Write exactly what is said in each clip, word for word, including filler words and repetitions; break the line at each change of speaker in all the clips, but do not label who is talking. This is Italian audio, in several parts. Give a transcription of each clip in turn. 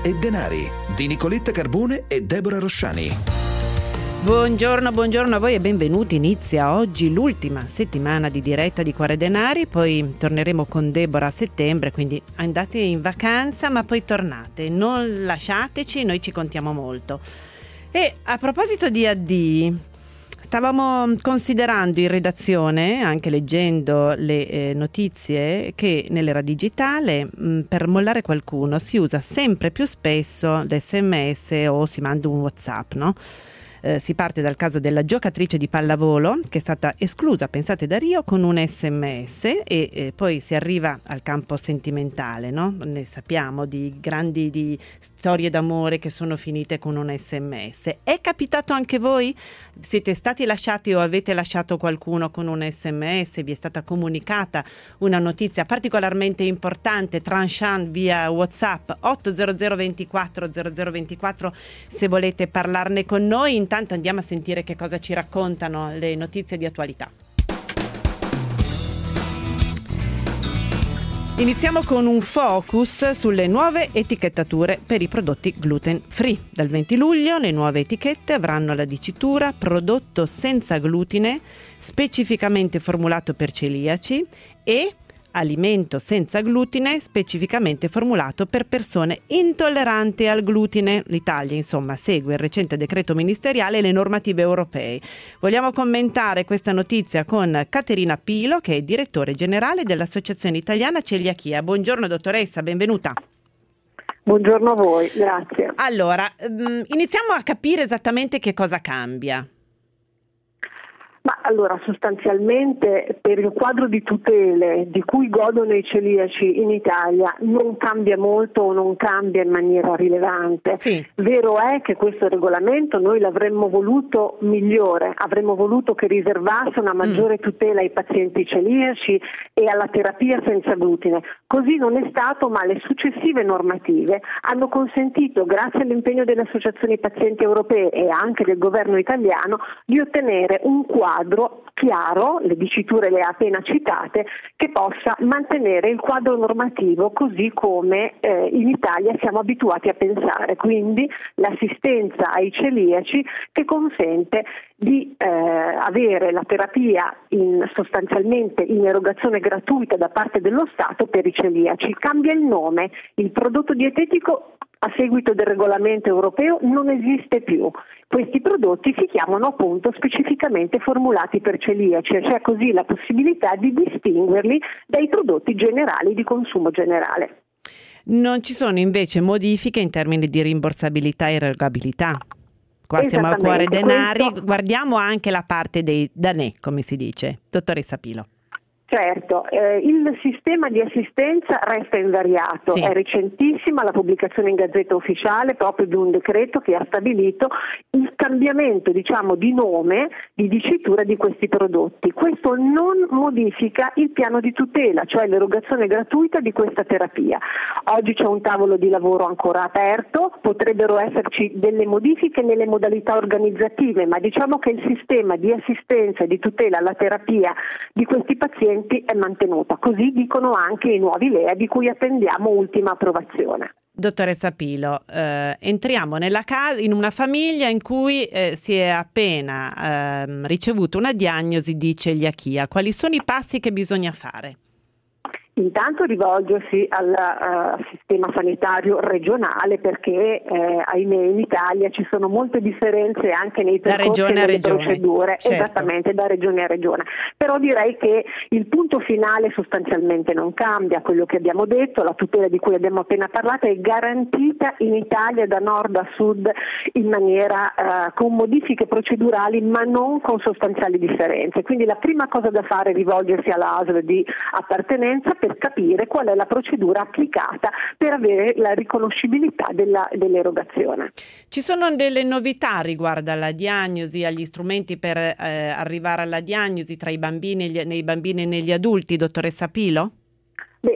e denari di Nicoletta Carbone e Deborah Rosciani.
Buongiorno, buongiorno a voi e benvenuti. Inizia oggi l'ultima settimana di diretta di Cuore Denari, poi torneremo con Deborah a settembre, quindi andate in vacanza ma poi tornate, non lasciateci, noi ci contiamo molto. E a proposito di addii, stavamo considerando in redazione, anche leggendo le eh, notizie, che nell'era digitale mh, per mollare qualcuno si usa sempre più spesso l'esse emme esse o si manda un WhatsApp, no? Eh, si parte dal caso della giocatrice di pallavolo che è stata esclusa, pensate, da Rio con un esse emme esse e eh, poi si arriva al campo sentimentale, no? Ne sappiamo di grandi di storie d'amore che sono finite con un esse emme esse. È capitato anche voi? Siete stati lasciati o avete lasciato qualcuno con un esse emme esse? Vi è stata comunicata una notizia particolarmente importante, tranchant via WhatsApp otto zero zero ventiquattro zero zero ventiquattro se volete parlarne con noi. Intanto andiamo a sentire che cosa ci raccontano le notizie di attualità. Iniziamo con un focus sulle nuove etichettature per i prodotti gluten free. Dal venti luglio le nuove etichette avranno la dicitura prodotto senza glutine, specificamente formulato per celiaci, e alimento senza glutine specificamente formulato per persone intolleranti al glutine. L'Italia, insomma, segue il recente decreto ministeriale e le normative europee. Vogliamo commentare questa notizia con Caterina Pilo, che è direttore generale dell'Associazione Italiana Celiachia. Buongiorno dottoressa, benvenuta.
Buongiorno a voi, grazie.
Allora, iniziamo a capire esattamente che cosa cambia.
Ma allora, sostanzialmente per il quadro di tutele di cui godono i celiaci in Italia non cambia molto o non cambia in maniera rilevante.
Sì.
Vero è che questo regolamento noi l'avremmo voluto migliore, avremmo voluto che riservasse una maggiore mm. tutela ai pazienti celiaci e alla terapia senza glutine. Così non è stato, ma le successive normative hanno consentito, grazie all'impegno delle associazioni pazienti europee e anche del governo italiano, di ottenere un quadro quadro chiaro, le diciture le ha appena citate, che possa mantenere il quadro normativo così come eh, in Italia siamo abituati a pensare, quindi l'assistenza ai celiaci che consente di eh, avere la terapia in, sostanzialmente in erogazione gratuita da parte dello Stato per i celiaci. Cambia il nome, il prodotto dietetico a seguito del regolamento europeo non esiste più. Questi prodotti si chiamano appunto specificamente formulati per celiaci, e c'è così la possibilità di distinguerli dai prodotti generali di consumo generale.
Non ci sono invece modifiche in termini di rimborsabilità e erogabilità. Qua siamo a Cuore Denari, questo... guardiamo anche la parte dei danè, come si dice. Dottoressa Pilo.
Certo, eh, il sistema di assistenza resta invariato,
sì.
È recentissima la pubblicazione in Gazzetta Ufficiale proprio di un decreto che ha stabilito il cambiamento, diciamo, di nome, di dicitura di questi prodotti. Questo non modifica il piano di tutela, cioè l'erogazione gratuita di questa terapia. Oggi c'è un tavolo di lavoro ancora aperto, potrebbero esserci delle modifiche nelle modalità organizzative, ma diciamo che il sistema di assistenza e di tutela alla terapia di questi pazienti è mantenuta, così dicono anche i nuovi L E A di cui attendiamo ultima approvazione.
Dottoressa Pilo, eh, entriamo nella casa, in una famiglia in cui eh, si è appena eh, ricevuto una diagnosi di celiachia. Quali sono i passi che bisogna fare?
Intanto rivolgersi al uh, sistema sanitario regionale perché eh, ahimè in Italia ci sono molte differenze anche nei percorsi e nelle procedure,
certo.
Esattamente, da regione a regione. Però direi che il punto finale sostanzialmente non cambia, quello che abbiamo detto, la tutela di cui abbiamo appena parlato è garantita in Italia da nord a sud in maniera uh, con modifiche procedurali ma non con sostanziali differenze. Quindi la prima cosa da fare è rivolgersi all'A S L di appartenenza per capire qual è la procedura applicata per avere la riconoscibilità della, dell'erogazione.
Ci sono delle novità riguardo alla diagnosi, agli strumenti per eh, arrivare alla diagnosi tra i bambini, gli, nei bambini e negli adulti, dottoressa Pilo?
Beh,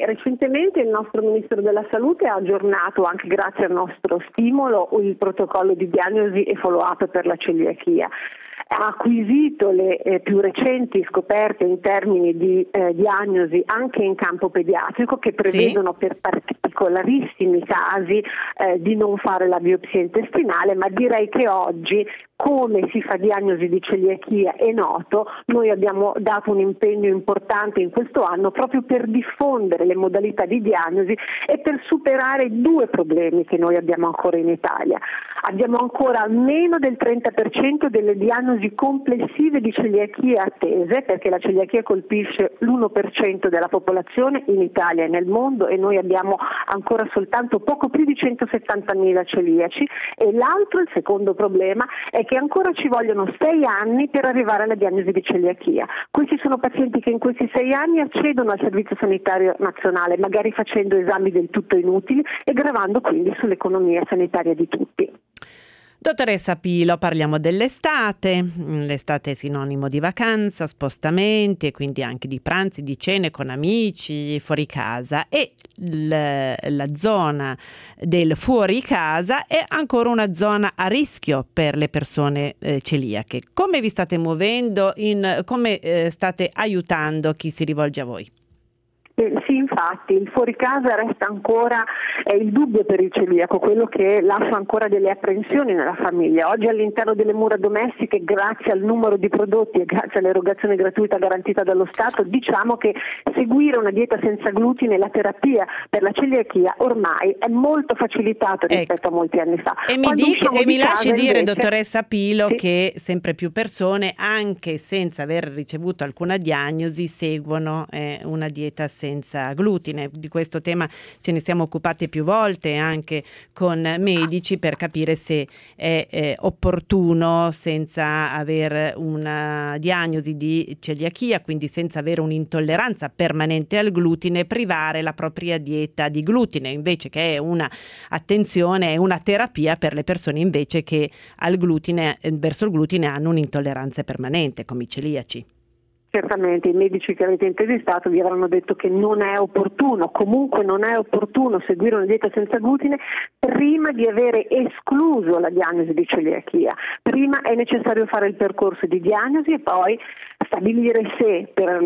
recentemente il nostro Ministro della Salute ha aggiornato, anche grazie al nostro stimolo, il protocollo di diagnosi e follow-up per la celiachia. Ha acquisito le eh, più recenti scoperte in termini di eh, diagnosi anche in campo pediatrico, che prevedono sì. per particolarissimi casi eh, di non fare la biopsia intestinale, ma direi che oggi come si fa diagnosi di celiachia è noto. Noi abbiamo dato un impegno importante in questo anno proprio per diffondere le modalità di diagnosi e per superare due problemi che noi abbiamo ancora in Italia. Abbiamo ancora meno del trenta per cento delle diagnosi complessive di celiachia attese, perché la celiachia colpisce l'uno per cento della popolazione in Italia e nel mondo, e noi abbiamo ancora soltanto poco più di centosettantamila celiaci. E l'altro, il secondo problema, è che ancora ci vogliono sei anni per arrivare alla diagnosi di celiachia. Questi sono pazienti che in questi sei anni accedono al Servizio Sanitario Nazionale, magari facendo esami del tutto inutili e gravando quindi sull'economia sanitaria di tutti.
Dottoressa Pilo, parliamo dell'estate. L'estate è sinonimo di vacanza, spostamenti e quindi anche di pranzi, di cene con amici, fuori casa, e l- la zona del fuori casa è ancora una zona a rischio per le persone eh, celiache. Come vi state muovendo? In, come eh, state aiutando chi si rivolge a voi?
Eh, sì, infatti, il fuori casa resta ancora eh, il dubbio per il celiaco, quello che lascia ancora delle apprensioni nella famiglia. Oggi all'interno delle mura domestiche, grazie al numero di prodotti e grazie all'erogazione gratuita garantita dallo Stato, diciamo che seguire una dieta senza glutine e la terapia per la celiachia ormai è molto facilitato rispetto ecco. a molti anni fa.
E mi, dica, e mi lasci
casa,
dire,
invece,
dottoressa Pilo,
sì.
che sempre più persone, anche senza aver ricevuto alcuna diagnosi, seguono eh, una dieta senza senza glutine. Di questo tema ce ne siamo occupati più volte anche con medici per capire se è eh, opportuno, senza aver una diagnosi di celiachia, quindi senza avere un'intolleranza permanente al glutine, privare la propria dieta di glutine, invece che è una attenzione, è una terapia per le persone invece che al glutine, verso il glutine hanno un'intolleranza permanente, come i celiaci.
Certamente i medici che avete intervistato vi avranno detto che non è opportuno, comunque non è opportuno seguire una dieta senza glutine prima di avere escluso la diagnosi di celiachia. Prima è necessario fare il percorso di diagnosi e poi stabilire se, per,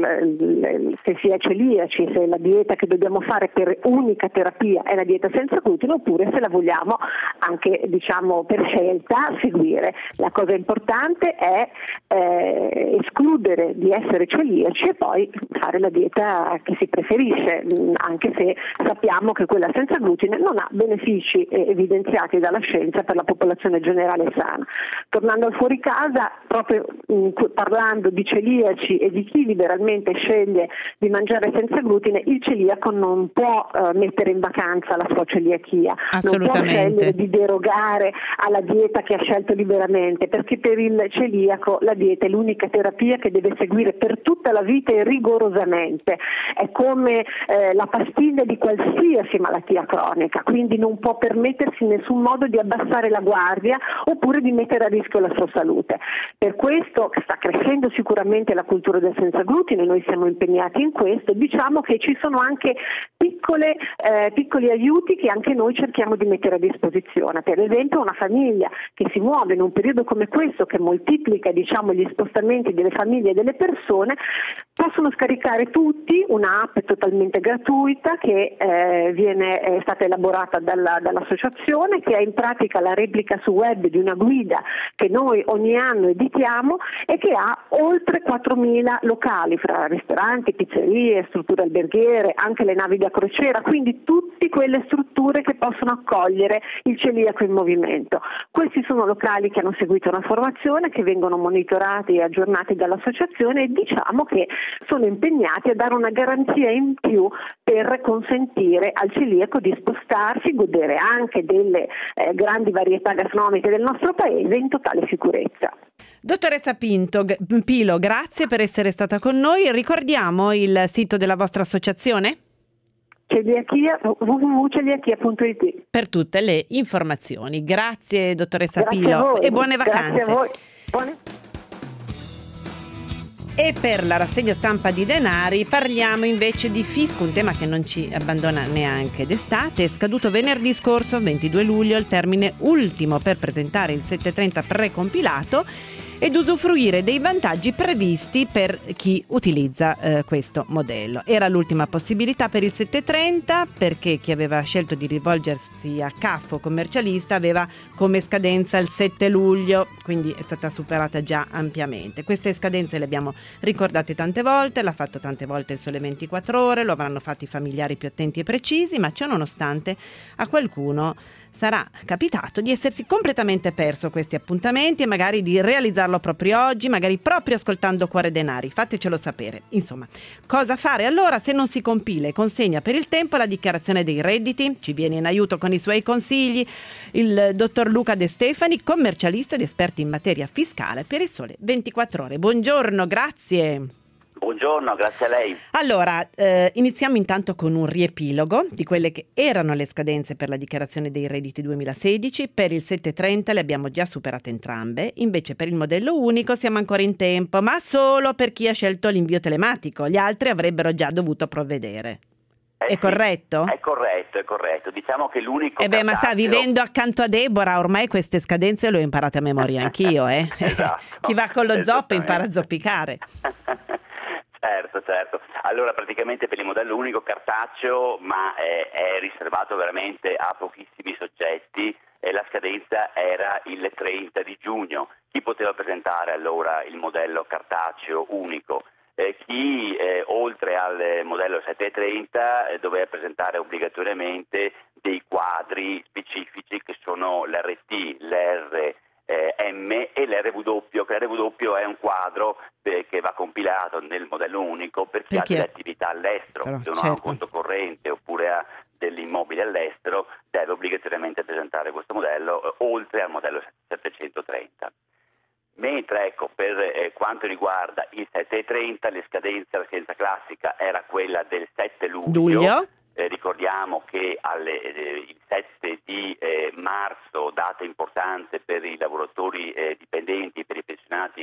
se si è celiaci, se la dieta che dobbiamo fare per unica terapia è la dieta senza glutine, oppure se la vogliamo anche, diciamo, per scelta seguire. La cosa importante è eh, escludere di essere celiaci e poi fare la dieta che si preferisce, anche se sappiamo che quella senza glutine non ha benefici evidenziati dalla scienza per la popolazione generale sana. Tornando al fuori casa, proprio mh, parlando di celiaci e di chi liberalmente sceglie di mangiare senza glutine, il celiaco non può uh, mettere in vacanza la sua celiachia, non può scegliere di derogare alla dieta che ha scelto liberamente, perché per il celiaco la dieta è l'unica terapia che deve seguire per tutta la vita e rigorosamente. È come eh, la pastiglia di qualsiasi malattia cronica, quindi non può permettersi in nessun modo di abbassare la guardia oppure di mettere a rischio la sua salute. Per questo sta crescendo sicuramente la cultura del senza glutine, noi siamo impegnati in questo. Diciamo che ci sono anche piccole, eh, piccoli aiuti che anche noi cerchiamo di mettere a disposizione. Per esempio una famiglia che si muove in un periodo come questo, che moltiplica, diciamo, gli spostamenti delle famiglie e delle persone, possono scaricare tutti un'app totalmente gratuita che eh, viene, è stata elaborata dalla, dall'associazione, che è in pratica la replica su web di una guida che noi ogni anno editiamo e che ha oltre quattromila locali fra ristoranti, pizzerie, strutture alberghiere, anche le navi da crociera, quindi tutte quelle strutture che possono accogliere il celiaco in movimento. Questi sono locali che hanno seguito una formazione, che vengono monitorati e aggiornati dall'associazione, e diciamo che sono impegnati a dare una garanzia in più per consentire al celiaco di spostarsi, godere anche delle eh, grandi varietà gastronomiche del nostro paese in totale sicurezza.
Dottoressa Pinto, Pilo, grazie per essere stata con noi. Ricordiamo il sito della vostra associazione?
Celiachia, w w w punto celiachia punto i t
per tutte le informazioni. Grazie dottoressa
Grazie
Pilo
a voi.
E buone vacanze.
Grazie a voi. Buone...
E per la rassegna stampa di Denari parliamo invece di fisco, un tema che non ci abbandona neanche d'estate. È scaduto venerdì scorso, ventidue luglio, il termine ultimo per presentare il settecentotrenta precompilato ed usufruire dei vantaggi previsti per chi utilizza eh, questo modello. Era l'ultima possibilità per il settecentotrenta perché chi aveva scelto di rivolgersi a C A F o commercialista aveva come scadenza il sette luglio, quindi è stata superata già ampiamente. Queste scadenze le abbiamo ricordate tante volte, l'ha fatto tante volte il Sole ventiquattro Ore, lo avranno fatto i familiari più attenti e precisi, ma ciò nonostante a qualcuno sarà capitato di essersi completamente perso questi appuntamenti e magari di realizzarlo proprio oggi, magari proprio ascoltando Cuore Denari. Fatecelo sapere. Insomma, cosa fare allora se non si compila e consegna per il tempo la dichiarazione dei redditi? Ci viene in aiuto con i suoi consigli il dottor Luca De Stefani, commercialista ed esperto in materia fiscale per il Sole ventiquattro Ore. Buongiorno, grazie.
Buongiorno, grazie a lei.
Allora, eh, iniziamo intanto con un riepilogo di quelle che erano le scadenze per la dichiarazione dei redditi duemilasedici. Per il settecentotrenta le abbiamo già superate entrambe, invece per il modello unico siamo ancora in tempo, ma solo per chi ha scelto l'invio telematico. Gli altri avrebbero già dovuto provvedere.
Eh
è
sì,
corretto?
È corretto, è corretto. Diciamo che l'unico
Eh beh, ma sta
cartaceo...
vivendo accanto a Deborah, ormai queste scadenze le ho imparate a memoria anch'io, eh?
Esatto,
chi va con lo zoppo impara a
esattamente.
zoppicare.
Certo, certo. Allora praticamente per il modello unico cartaceo, ma è, è riservato veramente a pochissimi soggetti, e la scadenza era il trenta di giugno. Chi poteva presentare allora il modello cartaceo unico? Eh, chi eh, oltre al modello settecentotrenta eh, doveva presentare obbligatoriamente dei quadri specifici che sono l'R T, l'R Eh, M e l'R W, che l'R W è un quadro eh, che va compilato nel modello unico per chi
Per
ha
chi
delle
è?
attività all'estero.
Certo.
Se uno ha un conto corrente oppure ha degli immobili all'estero, deve obbligatoriamente presentare questo modello eh, oltre al modello settecentotrenta. Mentre ecco, per eh, quanto riguarda il settecentotrenta, le scadenze, la scadenza classica era quella del sette luglio.
Luglio?
Eh, ricordiamo che alle, eh, il sette di eh, marzo, data importante per i lavoratori eh, dipendenti, per i pensionati,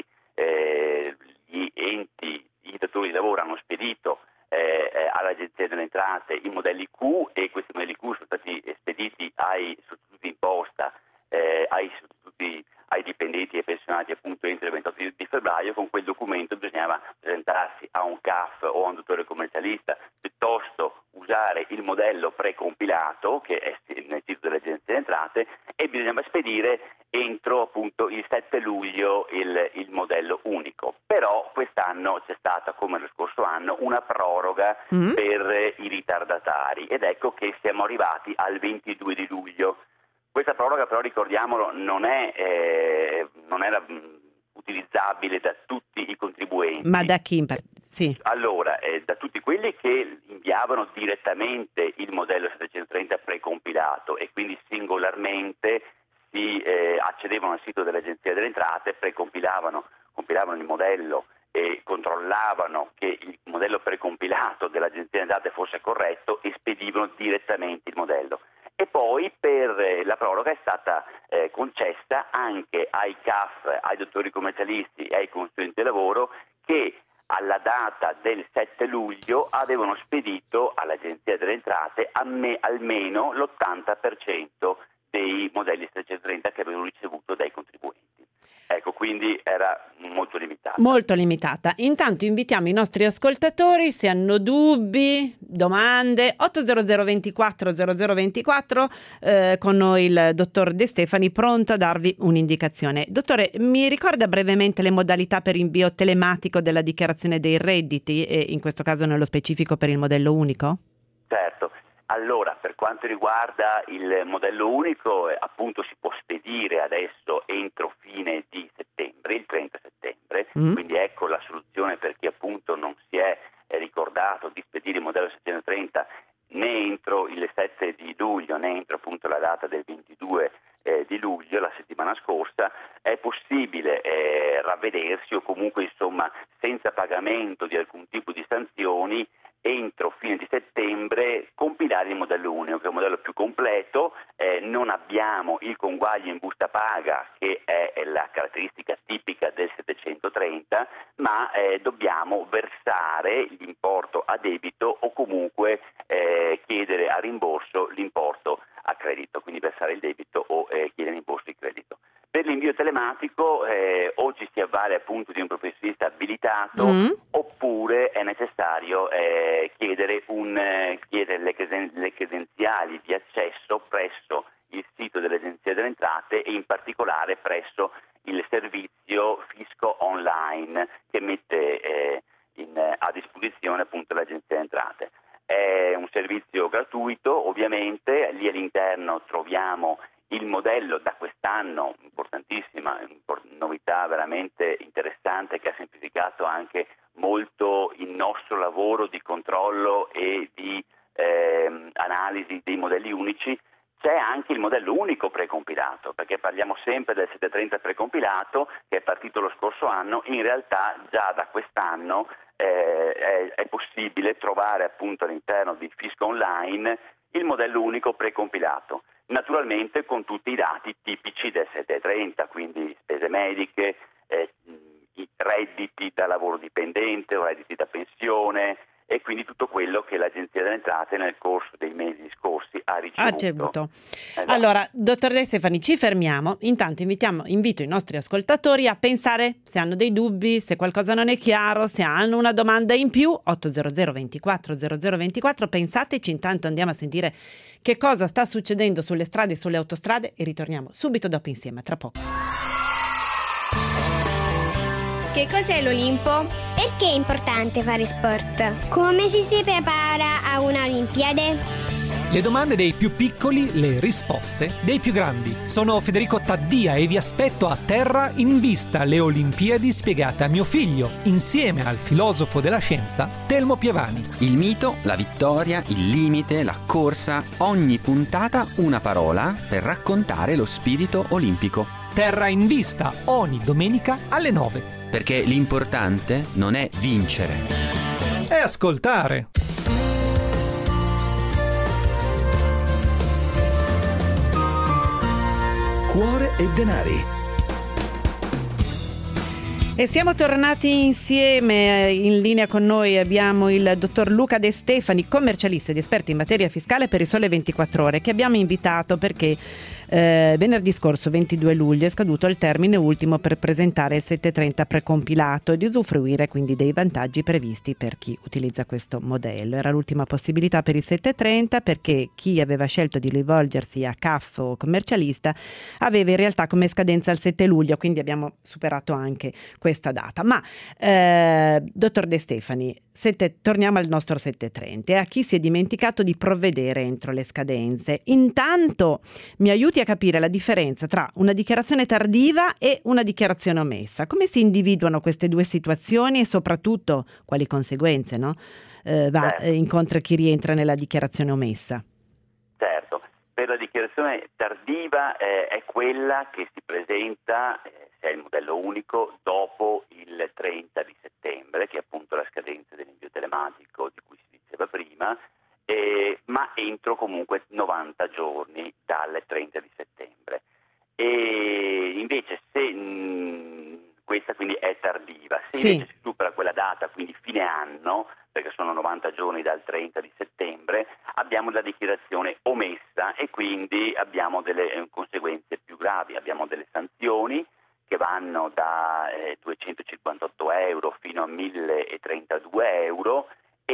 eh, gli enti, i datori di lavoro hanno spedito eh, eh, all'Agenzia delle Entrate i modelli Q, e questi modelli Q sono stati spediti ai sostituti imposta, eh, ai sostituti ai dipendenti e ai pensionati appunto entro il ventotto di febbraio. Con quel documento bisognava presentarsi a un C A F o a un dottore commercialista, piuttosto usare il modello precompilato che è nel sito dell'Agenzia delle Entrate, e bisognava spedire entro appunto il sette luglio il, il modello unico. Però quest'anno c'è stata, come lo scorso anno, una proroga mm. per i ritardatari, ed ecco che siamo arrivati al ventidue di luglio. Questa proroga però, ricordiamolo, non è eh, non era mh, utilizzabile da tutti i contribuenti.
Ma da chi? Sì.
Allora, eh, da tutti quelli che inviavano direttamente il modello settecentotrenta precompilato e quindi singolarmente si eh, accedevano al sito dell'Agenzia delle Entrate, precompilavano compilavano il modello e controllavano che il modello precompilato dell'Agenzia delle Entrate fosse corretto e spedivano direttamente il modello. E poi per la proroga è stata eh, concessa anche ai C A F, ai dottori commercialisti e ai consulenti di lavoro che alla data del sette luglio avevano spedito all'Agenzia delle Entrate me, almeno l'ottanta per cento dei modelli settecentotrenta che avevano ricevuto dai contribuenti. Ecco, quindi era molto limitata.
Molto limitata. Intanto invitiamo i nostri ascoltatori, se hanno dubbi, domande, otto zero zero ventiquattro zero zero ventiquattro, eh, con noi il dottor De Stefani, pronto a darvi un'indicazione. Dottore, mi ricorda brevemente le modalità per invio telematico della dichiarazione dei redditi, e in questo caso nello specifico per il modello unico?
Certo. Allora, per quanto riguarda il modello unico, eh, appunto si può spedire adesso entro fine di settembre, il trenta settembre, mm. quindi ecco la soluzione per chi appunto non si è eh, ricordato di spedire il modello settecentotrenta né entro il sette di luglio né entro appunto la data del ventidue eh, di luglio, la settimana scorsa. È possibile eh, ravvedersi o comunque insomma senza pagamento di alcun tipo di sanzioni entro fine di settembre compilare il modello unico, che è un modello più completo. Eh, non abbiamo il conguaglio in busta paga, che è la caratteristica tipica del settecentotrenta, ma eh, dobbiamo l'importo a debito o comunque eh, chiedere a rimborso l'importo a credito, quindi versare il debito o eh, chiedere rimborso di credito. Per l'invio telematico eh, o ci si avvale appunto di un professionista abilitato mm. oppure è necessario eh, chiedere, un, eh, chiedere le, creden- le credenziali di accesso presso il sito dell'Agenzia delle Entrate e in particolare presso il servizio Fisco Online che mette eh, in, a disposizione appunto l'Agenzia delle Entrate. È un servizio gratuito, ovviamente, lì all'interno troviamo il modello da quest'anno, importantissima, novità veramente interessante che ha semplificato anche molto il nostro lavoro di controllo e di eh, analisi dei modelli unici. C'è anche il modello unico precompilato, perché parliamo sempre del settecentotrenta precompilato che è partito lo scorso anno, in realtà già da quest'anno eh, è, è possibile trovare appunto all'interno di Fisco Online il modello unico precompilato, naturalmente con tutti i dati tipici del settecentotrenta, quindi spese mediche, eh, i redditi da lavoro dipendente o redditi da pensione, e quindi tutto quello che l'Agenzia delle Entrate nel corso dei mesi scorsi ha ricevuto.
Ha ricevuto. Esatto. Allora, dottor De Stefani, ci fermiamo. Intanto invitiamo, invito i nostri ascoltatori a pensare se hanno dei dubbi, se qualcosa non è chiaro, se hanno una domanda in più. otto zero zero ventiquattro zero zero ventiquattro. Pensateci, intanto andiamo a sentire che cosa sta succedendo sulle strade e sulle autostrade e ritorniamo subito dopo insieme, tra poco.
Che cos'è l'Olimpo?
Perché è importante fare sport? Come ci si prepara a una Olimpiade?
Le domande dei più piccoli, le risposte dei più grandi. Sono Federico Taddia e vi aspetto a Terra in Vista, le Olimpiadi spiegate a mio figlio, insieme al filosofo della scienza Telmo Pievani.
Il mito, la vittoria, il limite, la corsa, ogni puntata una parola per raccontare lo spirito olimpico.
Terra in Vista, ogni domenica alle nove.
Perché l'importante non è vincere,
è ascoltare.
Cuore e denari.
E siamo tornati insieme. In linea con noi abbiamo il dottor Luca De Stefani, commercialista ed esperto in materia fiscale per il Sole ventiquattro Ore, che abbiamo invitato perché eh, venerdì scorso, ventidue luglio, è scaduto il termine ultimo per presentare il settecentotrenta precompilato e di usufruire quindi dei vantaggi previsti per chi utilizza questo modello. Era l'ultima possibilità per il settecentotrenta perché chi aveva scelto di rivolgersi a C A F o commercialista aveva in realtà come scadenza il sette luglio, quindi abbiamo superato anche questa data. Ma eh, dottor De Stefani, sette, torniamo al nostro settecentotrenta e a chi si è dimenticato di provvedere entro le scadenze. Intanto mi aiuti a capire la differenza tra una dichiarazione tardiva e una dichiarazione omessa. Come si individuano queste due situazioni e soprattutto quali conseguenze no? eh, va, eh, incontra chi rientra nella dichiarazione omessa?
Certo, per la dichiarazione tardiva eh, è quella che si presenta eh, è il modello unico dopo il trenta di settembre, che è appunto la scadenza dell'invio telematico di cui si diceva prima, eh, ma entro comunque novanta giorni dal trenta di settembre. E invece se mh, questa quindi è tardiva, se
sì.
invece si supera quella data, quindi fine anno, perché sono novanta giorni dal trenta di settembre, abbiamo la dichiarazione omessa e quindi abbiamo delle eh, conseguenze più gravi, abbiamo delle sanzioni che vanno da eh, duecentocinquantotto euro fino a milletrentadue euro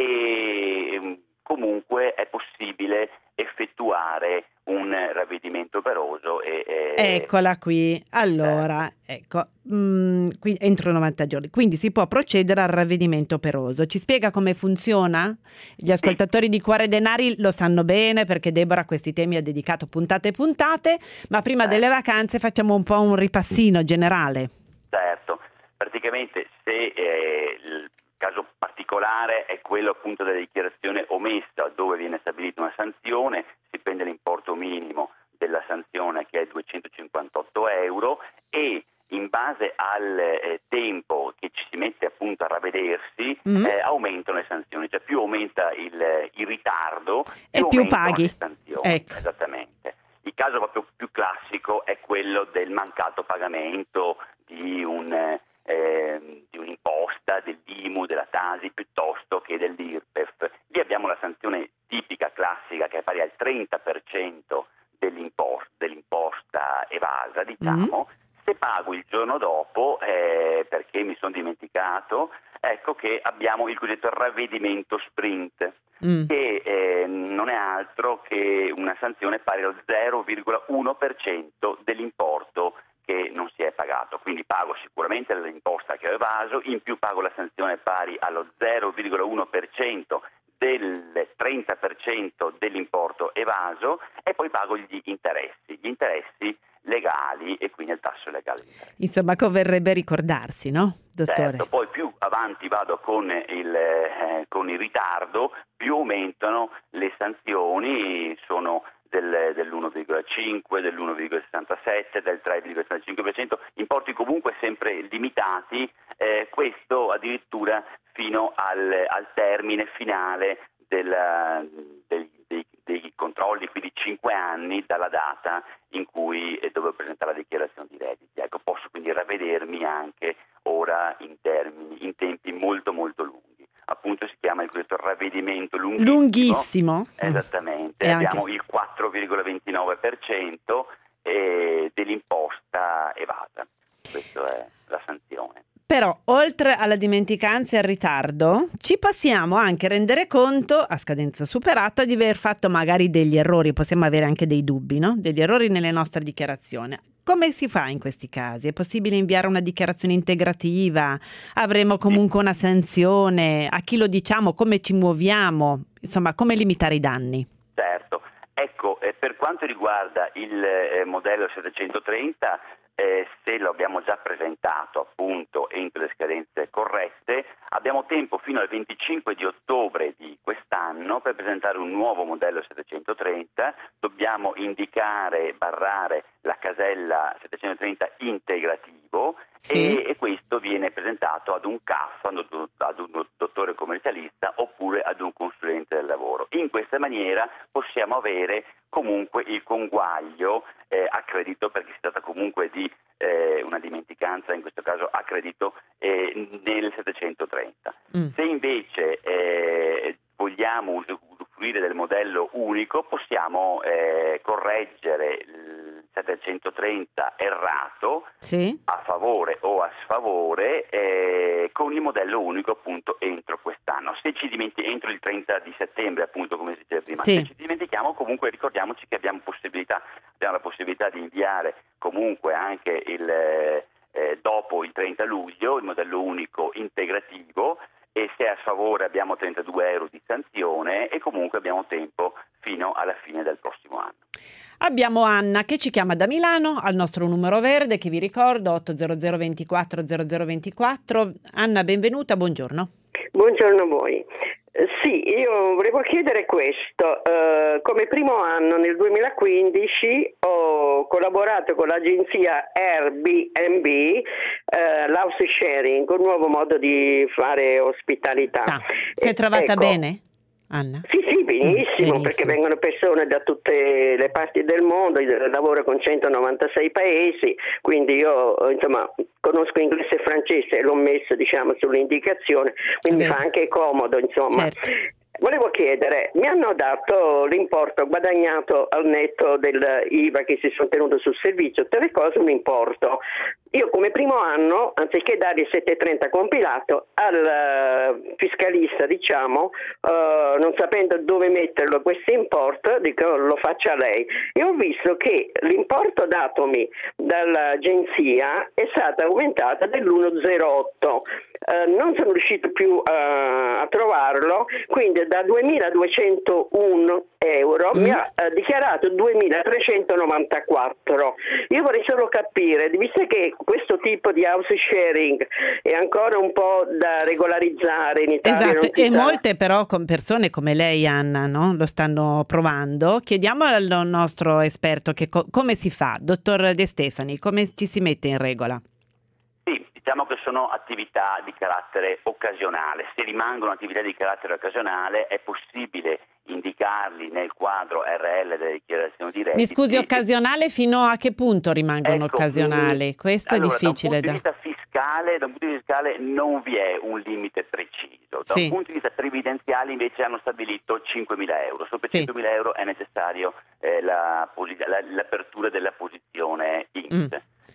e eh, comunque è possibile effettuare un ravvedimento operoso. E, e,
Eccola qui, allora, eh. ecco, mh, qui, entro novanta giorni, quindi si può procedere al ravvedimento operoso. Ci spiega come funziona? Gli ascoltatori sì. di Cuore Denari lo sanno bene perché Deborah a questi temi ha dedicato puntate e puntate, ma prima eh. delle vacanze facciamo un po' un ripassino generale.
Certo, praticamente se eh, il caso particolare è quello appunto della dichiarazione omessa, dove viene stabilita una sanzione, si prende l'importo minimo della sanzione che è duecentocinquantotto euro e in base al eh, tempo che ci si mette appunto a ravvedersi mm-hmm. eh, aumentano le sanzioni, cioè più aumenta il, il ritardo
e
più,
più paghi.
Le sanzioni.
Ecco.
Esattamente. Il caso proprio più classico è quello del mancato pagamento di un eh, di un'imposta, dell'I M U, della Tasi, piuttosto che del cosiddetto ravvedimento sprint,
Mm.
che eh, non è altro che una sanzione pari allo zero virgola uno per cento dell'importo che non si è pagato. Quindi pago sicuramente l'imposta che ho evaso, in più pago la sanzione pari allo zero virgola uno per cento del trenta per cento dell'importo evaso e poi pago gli interessi, gli interessi legali e quindi il tasso legale.
Insomma, converrebbe ricordarsi, no, dottore?
Certo, poi più avanti vado con il, eh, con il ritardo, più aumentano le sanzioni, sono del, dell'uno virgola cinque, dell'uno virgola sessantasette, del tre virgola settantacinque per cento, importi comunque sempre limitati, eh, questo addirittura fino al, al termine finale del, del, dei, dei controlli, quindi cinque anni dalla data in cui eh, dovevo presentare la dichiarazione di redditi. Ecco, posso quindi ravvedermi anche ora in termini, in tempi molto molto lunghi. Appunto si chiama il cosiddetto ravvedimento lunghissimo.
Lunghissimo.
Esattamente,
E
abbiamo
anche...
il quattro virgola ventinove per cento eh, dell'imposta evasa. Questa è la sanzione.
Però, oltre alla dimenticanza e al ritardo, ci possiamo anche rendere conto, a scadenza superata, di aver fatto magari degli errori, possiamo avere anche dei dubbi, no? Degli errori nelle nostre dichiarazioni. Come si fa in questi casi? È possibile inviare una dichiarazione integrativa? Avremo comunque una sanzione? A chi lo diciamo? Come ci muoviamo? Insomma, come limitare i danni?
Certo. Ecco, eh, per quanto riguarda il eh, modello settecentotrenta, eh, se lo abbiamo già presentato appunto entro le scadenze corrette, abbiamo tempo fino al venticinque di ottobre di quest'anno per presentare un nuovo modello settecentotrenta. Dobbiamo indicare, barrare la casella settecentotrenta integrativo.
Sì.
E, e questo viene presentato ad un C A F, ad un dottore commercialista oppure ad un consulente del lavoro. In questa maniera possiamo avere comunque il conguaglio eh, a credito, perché si tratta comunque di eh, una dimenticanza, in questo caso a credito, eh, nel settecentotrenta.
Mm.
Se invece eh, vogliamo usufruire del modello unico, possiamo eh, correggere il settecentotrenta errato,
sì,
a favore o a sfavore eh, con il modello unico appunto entro quest'anno. Se ci dimentichiamo entro il trenta di settembre, appunto, come si diceva prima,
sì.
Se ci dimentichiamo, comunque ricordiamoci che abbiamo possibilità abbiamo la possibilità di inviare comunque anche il eh, dopo il trenta luglio il modello unico integrativo, e se a sfavore abbiamo trentadue euro di sanzione, e comunque abbiamo tempo fino alla fine del prossimo anno.
Abbiamo Anna che ci chiama da Milano al nostro numero verde, che vi ricordo otto zero zero ventiquattro zero zero ventiquattro. Anna, benvenuta, buongiorno.
Buongiorno a voi. Eh, sì, io volevo chiedere questo. Eh, come primo anno nel duemilaquindici ho collaborato con l'agenzia Airbnb, eh, l'house sharing, un nuovo modo di fare ospitalità.
Ah, si è
Eh,
trovata
ecco.
bene, Anna?
Sì, sì, benissimo,
benissimo,
perché vengono persone da tutte le parti del mondo, io lavoro con centonovantasei paesi, quindi io insomma conosco inglese e francese e l'ho messo diciamo sull'indicazione, quindi
Vedi.
fa anche comodo insomma.
Certo.
Volevo chiedere, mi hanno dato l'importo guadagnato al netto dell'I V A che si sono tenuto sul servizio, tutte le cose un importo. Io come primo anno, anziché dare il settecentotrenta compilato, al uh, fiscalista, diciamo, uh, non sapendo dove metterlo questo importo, dico lo faccia lei. E ho visto che l'importo datomi dall'agenzia è stato aumentato dell'uno virgola zero otto. Uh, non sono riuscito più uh, a trovarlo, quindi da duemiladuecentouno euro mm. mi ha uh, dichiarato duemilatrecentonovantaquattro. Io vorrei solo capire, visto che questo tipo di house sharing è ancora un po' da regolarizzare in Italia.
Esatto, e
sa...
molte però con persone come lei, Anna, no? Lo stanno provando. Chiediamo al nostro esperto che co- come si fa, dottor De Stefani, come ci si mette in regola?
Sì, diciamo che sono attività di carattere occasionale. Se rimangono attività di carattere occasionale è possibile indicarli nel quadro R L delle dichiarazioni di redditi.
Mi scusi, occasionale fino a che punto rimangono
ecco,
occasionali? Questo
allora,
è difficile.
Da un punto di vista fiscale, da un punto di vista fiscale non vi è un limite preciso. Da
sì.
un punto di vista previdenziale invece hanno stabilito cinquemila euro. Sopra sì. cinquemila euro è necessario eh, la, la, l'apertura della posizione I N P S. Mm.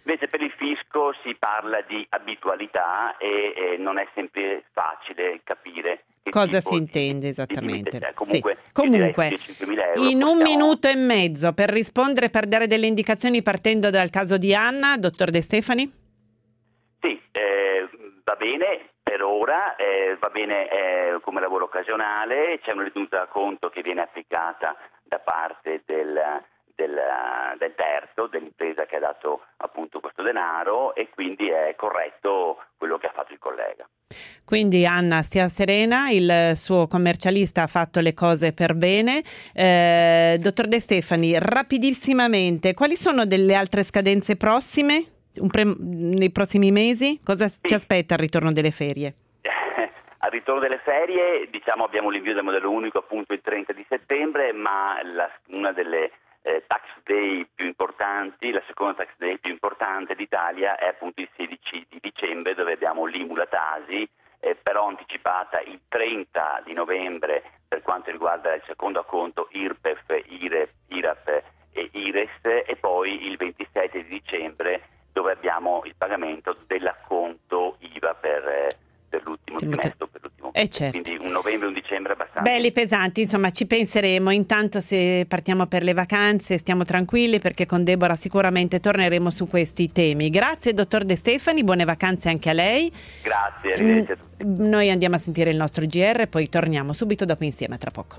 Invece per il fisco si parla di abitualità e, e non è sempre facile capire che
cosa
tipo
si intende
di,
esattamente.
Di comunque,
sì. Comunque
cinquemila euro
in un
possiamo...
minuto e mezzo per rispondere, per dare delle indicazioni partendo dal caso di Anna, dottor De Stefani?
Sì, eh, va bene. Per ora eh, va bene eh, come lavoro occasionale, c'è una riduzione da conto che viene applicata da parte del, del, del terzo, dell'impresa che ha dato appunto questo denaro, e quindi è corretto quello che ha fatto il collega.
Quindi Anna stia serena, il suo commercialista ha fatto le cose per bene. Eh, dottor De Stefani, rapidissimamente, quali sono delle altre scadenze prossime? Un pre- nei prossimi mesi? Cosa sì. ci aspetta al ritorno delle ferie?
Al ritorno delle ferie, diciamo, abbiamo l'invio del modello unico appunto il trenta di settembre, ma la, una delle eh, tax day più importanti, la seconda tax day più importante d'Italia è appunto il sedici di dicembre, dove abbiamo l'I M U, la Tasi, eh, però anticipata il trenta di novembre per quanto riguarda il secondo acconto I R P E F, I R E P, I R A P e I R E S, e poi il ventisette di dicembre dove abbiamo il pagamento dell'acconto I V A per, per l'ultimo trimestre, per l'ultimo
eh certo.
Quindi un novembre e un dicembre abbastanza.
Belli pesanti, insomma ci penseremo. Intanto se partiamo per le vacanze stiamo tranquilli, perché con Deborah sicuramente torneremo su questi temi. Grazie dottor De Stefani, buone vacanze anche a lei.
Grazie, arrivederci a tutti.
Noi andiamo a sentire il nostro G R, poi torniamo subito dopo insieme, tra poco.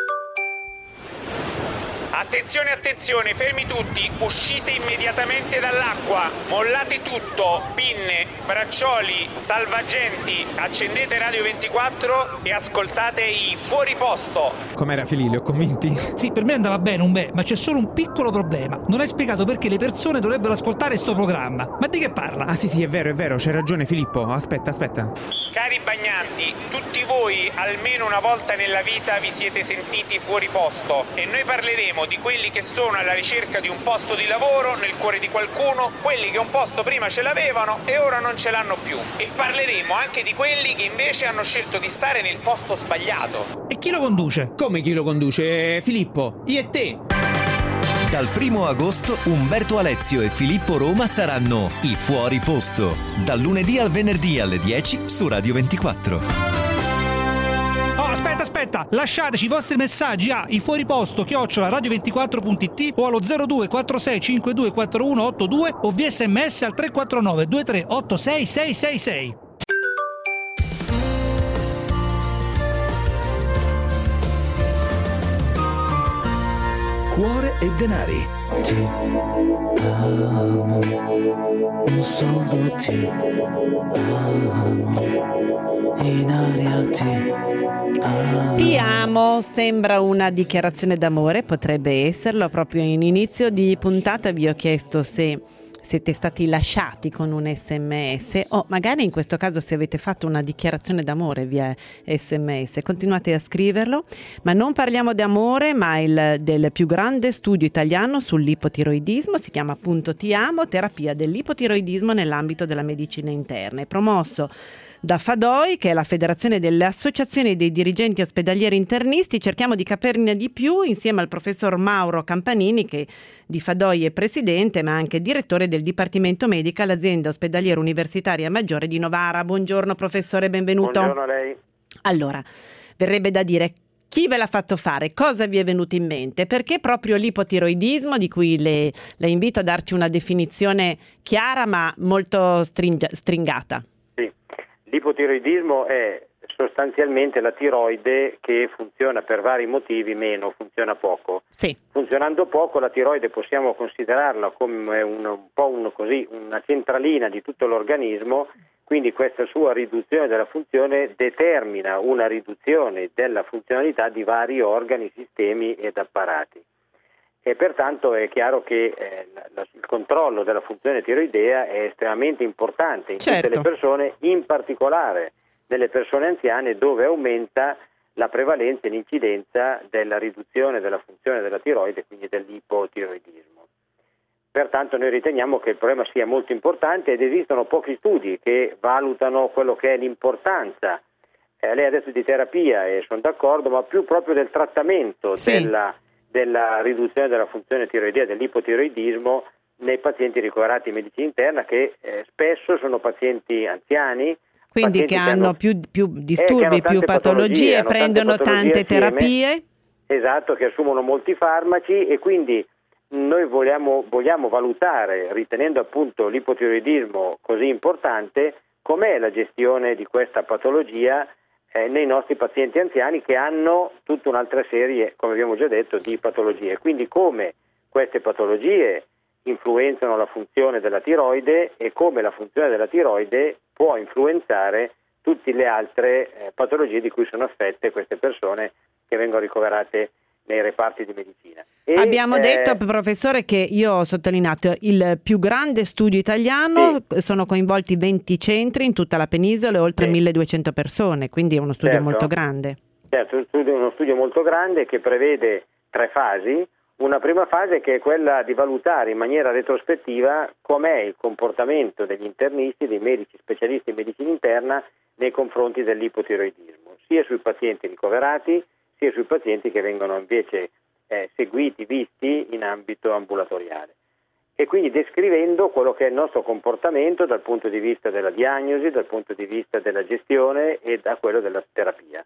Attenzione, attenzione, fermi tutti, uscite immediatamente dall'acqua, mollate tutto, pinne, braccioli, salvagenti, accendete Radio ventiquattro e ascoltate i Fuori Posto.
Com'era Fili, li ho convinti?
Sì, per me andava bene un bel, ma c'è solo un piccolo problema. Non hai spiegato perché le persone dovrebbero ascoltare sto programma. Ma di che parla?
Ah sì sì, è vero, è vero, c'hai ragione Filippo, aspetta, aspetta.
Cari bagnanti, tutti voi almeno una volta nella vita vi siete sentiti fuori posto, e noi parleremo di quelli che sono alla ricerca di un posto di lavoro nel cuore di qualcuno, quelli che un posto prima ce l'avevano e ora non ce l'hanno più, e parleremo anche di quelli che invece hanno scelto di stare nel posto sbagliato.
E chi lo conduce?
Come chi lo conduce? Filippo, io e te.
Dal primo agosto Umberto Alezio e Filippo Roma saranno i Fuori Posto, dal lunedì al venerdì alle dieci su Radio ventiquattro.
Oh, aspetta, aspetta, lasciateci i vostri messaggi a ifuoriposto chiocciola radio ventiquattro punto it o allo zero due quattro sei cinque due quattro uno otto due o via sms al tre quattro nove due tre otto sei sei sei sei.
Cuore e denari.
Ti amo, solo ti amo, in aria ti amo.
Ti amo sembra una dichiarazione d'amore, potrebbe esserlo. Proprio in inizio di puntata vi ho chiesto se siete stati lasciati con un sms o magari in questo caso se avete fatto una dichiarazione d'amore via sms. Continuate a scriverlo, ma non parliamo di amore ma il, del più grande studio italiano sull'ipotiroidismo. Si chiama appunto Ti amo, terapia dell'ipotiroidismo nell'ambito della medicina interna. È promosso da FADOI, che è la Federazione delle Associazioni dei Dirigenti Ospedalieri Internisti. Cerchiamo di capirne di più insieme al professor Mauro Campanini, che di FADOI è presidente ma anche direttore del Dipartimento Medica all'azienda ospedaliera universitaria Maggiore di Novara. Buongiorno professore, benvenuto.
Buongiorno a lei.
Allora, verrebbe da dire: chi ve l'ha fatto fare? Cosa vi è venuto in mente? Perché proprio l'ipotiroidismo, di cui le, le invito a darci una definizione chiara ma molto stringa, stringata?
Sì, l'ipotiroidismo è sostanzialmente la tiroide che funziona per vari motivi meno, funziona poco.
Sì.
Funzionando poco, la tiroide possiamo considerarla come un, un po' un, così, una centralina di tutto l'organismo. Quindi questa sua riduzione della funzione determina una riduzione della funzionalità di vari organi, sistemi ed apparati. E pertanto è chiaro che eh, la, il controllo della funzione tiroidea è estremamente importante in
certo.
tutte le persone, in particolare nelle persone anziane, dove aumenta la prevalenza e l'incidenza della riduzione della funzione della tiroide, quindi dell'ipotiroidismo. Pertanto noi riteniamo che il problema sia molto importante ed esistono pochi studi che valutano quello che è l'importanza. Eh, lei ha detto di terapia e sono d'accordo, ma più proprio del trattamento sì. della, della riduzione della funzione tiroidea, dell'ipotiroidismo, nei pazienti ricoverati in medicina interna, che eh, spesso sono pazienti anziani,
quindi
pazienti
che hanno, hanno più, più disturbi,
eh, hanno
più patologie,
patologie
prendono tante, tante terapie.
Esatto, che assumono molti farmaci, e quindi noi vogliamo, vogliamo valutare, ritenendo appunto l'ipotiroidismo così importante, com'è la gestione di questa patologia eh, nei nostri pazienti anziani, che hanno tutta un'altra serie, come abbiamo già detto, di patologie. Quindi come queste patologie influenzano la funzione della tiroide e come la funzione della tiroide può influenzare tutte le altre eh, patologie di cui sono affette queste persone che vengono ricoverate nei reparti di medicina. E,
Abbiamo
eh,
detto, professore, che io ho sottolineato il più grande studio italiano, sì. Sono coinvolti venti centri in tutta la penisola e oltre sì. milleduecento persone, quindi è uno studio
certo.
molto grande.
Certo, è uno studio molto grande che prevede tre fasi. Una prima fase che è quella di valutare in maniera retrospettiva com'è il comportamento degli internisti, dei medici specialisti in medicina interna nei confronti dell'ipotiroidismo, sia sui pazienti ricoverati sia sui pazienti che vengono invece eh, seguiti, visti in ambito ambulatoriale. E quindi descrivendo quello che è il nostro comportamento dal punto di vista della diagnosi, dal punto di vista della gestione e da quello della terapia.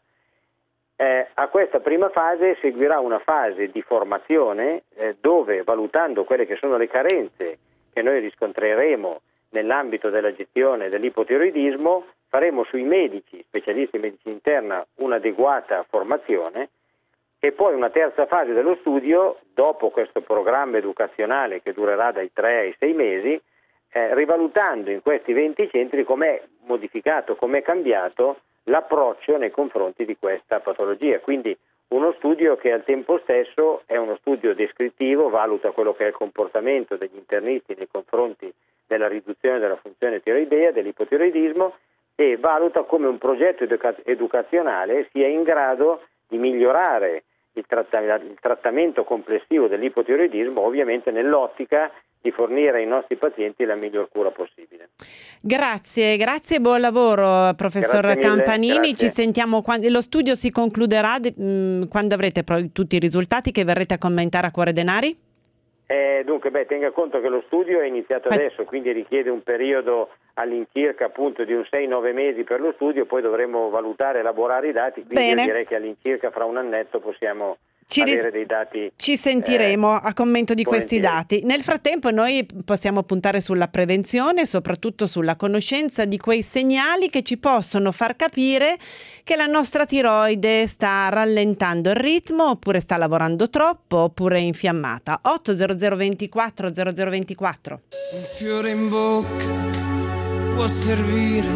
Eh, a questa prima fase seguirà una fase di formazione eh, dove, valutando quelle che sono le carenze che noi riscontreremo nell'ambito della gestione dell'ipotiroidismo, faremo sui medici specialisti in medicina interna un'adeguata formazione, e poi una terza fase dello studio, dopo questo programma educazionale che durerà dai tre ai sei mesi, eh, rivalutando in questi venti centri com'è modificato, com'è cambiato l'approccio nei confronti di questa patologia. Quindi uno studio che al tempo stesso è uno studio descrittivo, valuta quello che è il comportamento degli internisti nei confronti della riduzione della funzione tiroidea, dell'ipotiroidismo, e valuta come un progetto educa- educazionale sia in grado di migliorare il, tratta- il trattamento complessivo dell'ipotiroidismo, ovviamente nell'ottica di fornire ai nostri pazienti la miglior cura possibile.
Grazie, grazie e buon lavoro, professor
Grazie mille,
Campanini.
grazie.
Ci sentiamo quando lo studio si concluderà, mh, quando avrete poi tutti i risultati che verrete a commentare a Cuore Denari?
Eh, dunque, beh, tenga conto che lo studio è iniziato adesso, quindi richiede un periodo all'incirca appunto di un sei nove mesi per lo studio, poi dovremo valutare e elaborare i dati, quindi
Bene.
io direi che all'incirca fra un annetto possiamo
Ci
avere
ris-
dei dati.
Ci sentiremo
eh,
a commento di questi
volentieri.
dati. Nel frattempo noi possiamo puntare sulla prevenzione e soprattutto sulla conoscenza di quei segnali che ci possono far capire che la nostra tiroide sta rallentando il ritmo, oppure sta lavorando troppo, oppure è infiammata. otto zero zero ventiquattro zero zero ventiquattro.
Un fiore in bocca può servire,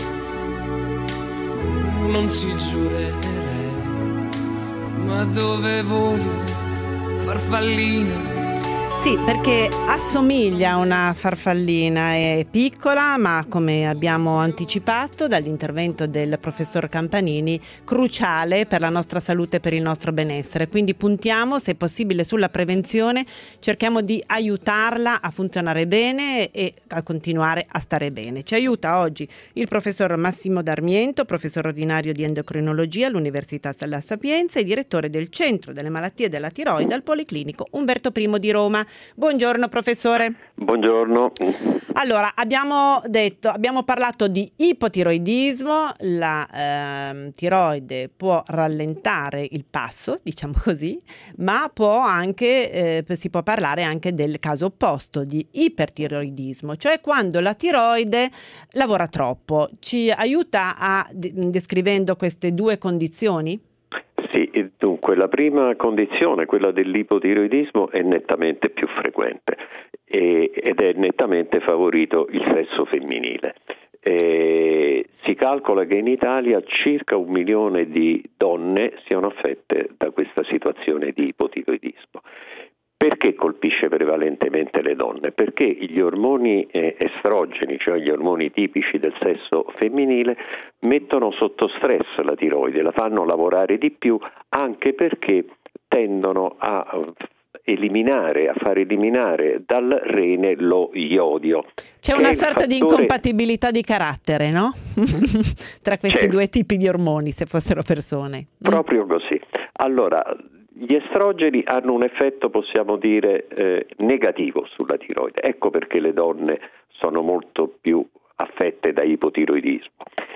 non ci giurerei, ma dove voli, farfallina?
Sì, perché assomiglia a una farfallina, è piccola, ma come abbiamo anticipato dall'intervento del professor Campanini, cruciale per la nostra salute e per il nostro benessere. Quindi puntiamo, se possibile, sulla prevenzione, cerchiamo di aiutarla a funzionare bene e a continuare a stare bene. Ci aiuta oggi il professor Massimo D'Armiento, professore ordinario di endocrinologia all'Università La Sapienza e direttore del Centro delle Malattie della Tiroide al Policlinico Umberto I di Roma. Buongiorno professore.
Buongiorno.
Allora, abbiamo detto, abbiamo parlato di ipotiroidismo, la ehm, tiroide può rallentare il passo, diciamo così, ma può anche, eh, si può parlare anche del caso opposto di ipertiroidismo, cioè quando la tiroide lavora troppo. Ci aiuta a descrivendo queste due condizioni?
Sì, dunque la prima condizione, quella dell'ipotiroidismo, è nettamente più frequente e, ed è nettamente favorito il sesso femminile. E si calcola che in Italia circa un milione di donne siano affette da questa situazione di ipotiroidismo. Perché colpisce prevalentemente le donne? Perché gli ormoni eh, estrogeni, cioè gli ormoni tipici del sesso femminile, mettono sotto stress la tiroide, la fanno lavorare di più, anche perché tendono a eliminare, a far eliminare dal rene lo iodio.
C'è una sorta fattore... di incompatibilità di carattere, no? Tra questi
C'è.
due tipi di ormoni, se fossero persone.
Proprio così. Allora, Gli estrogeni hanno un effetto, possiamo dire, eh, negativo sulla tiroide. Ecco perché le donne sono molto più affette da ipotiroidismo.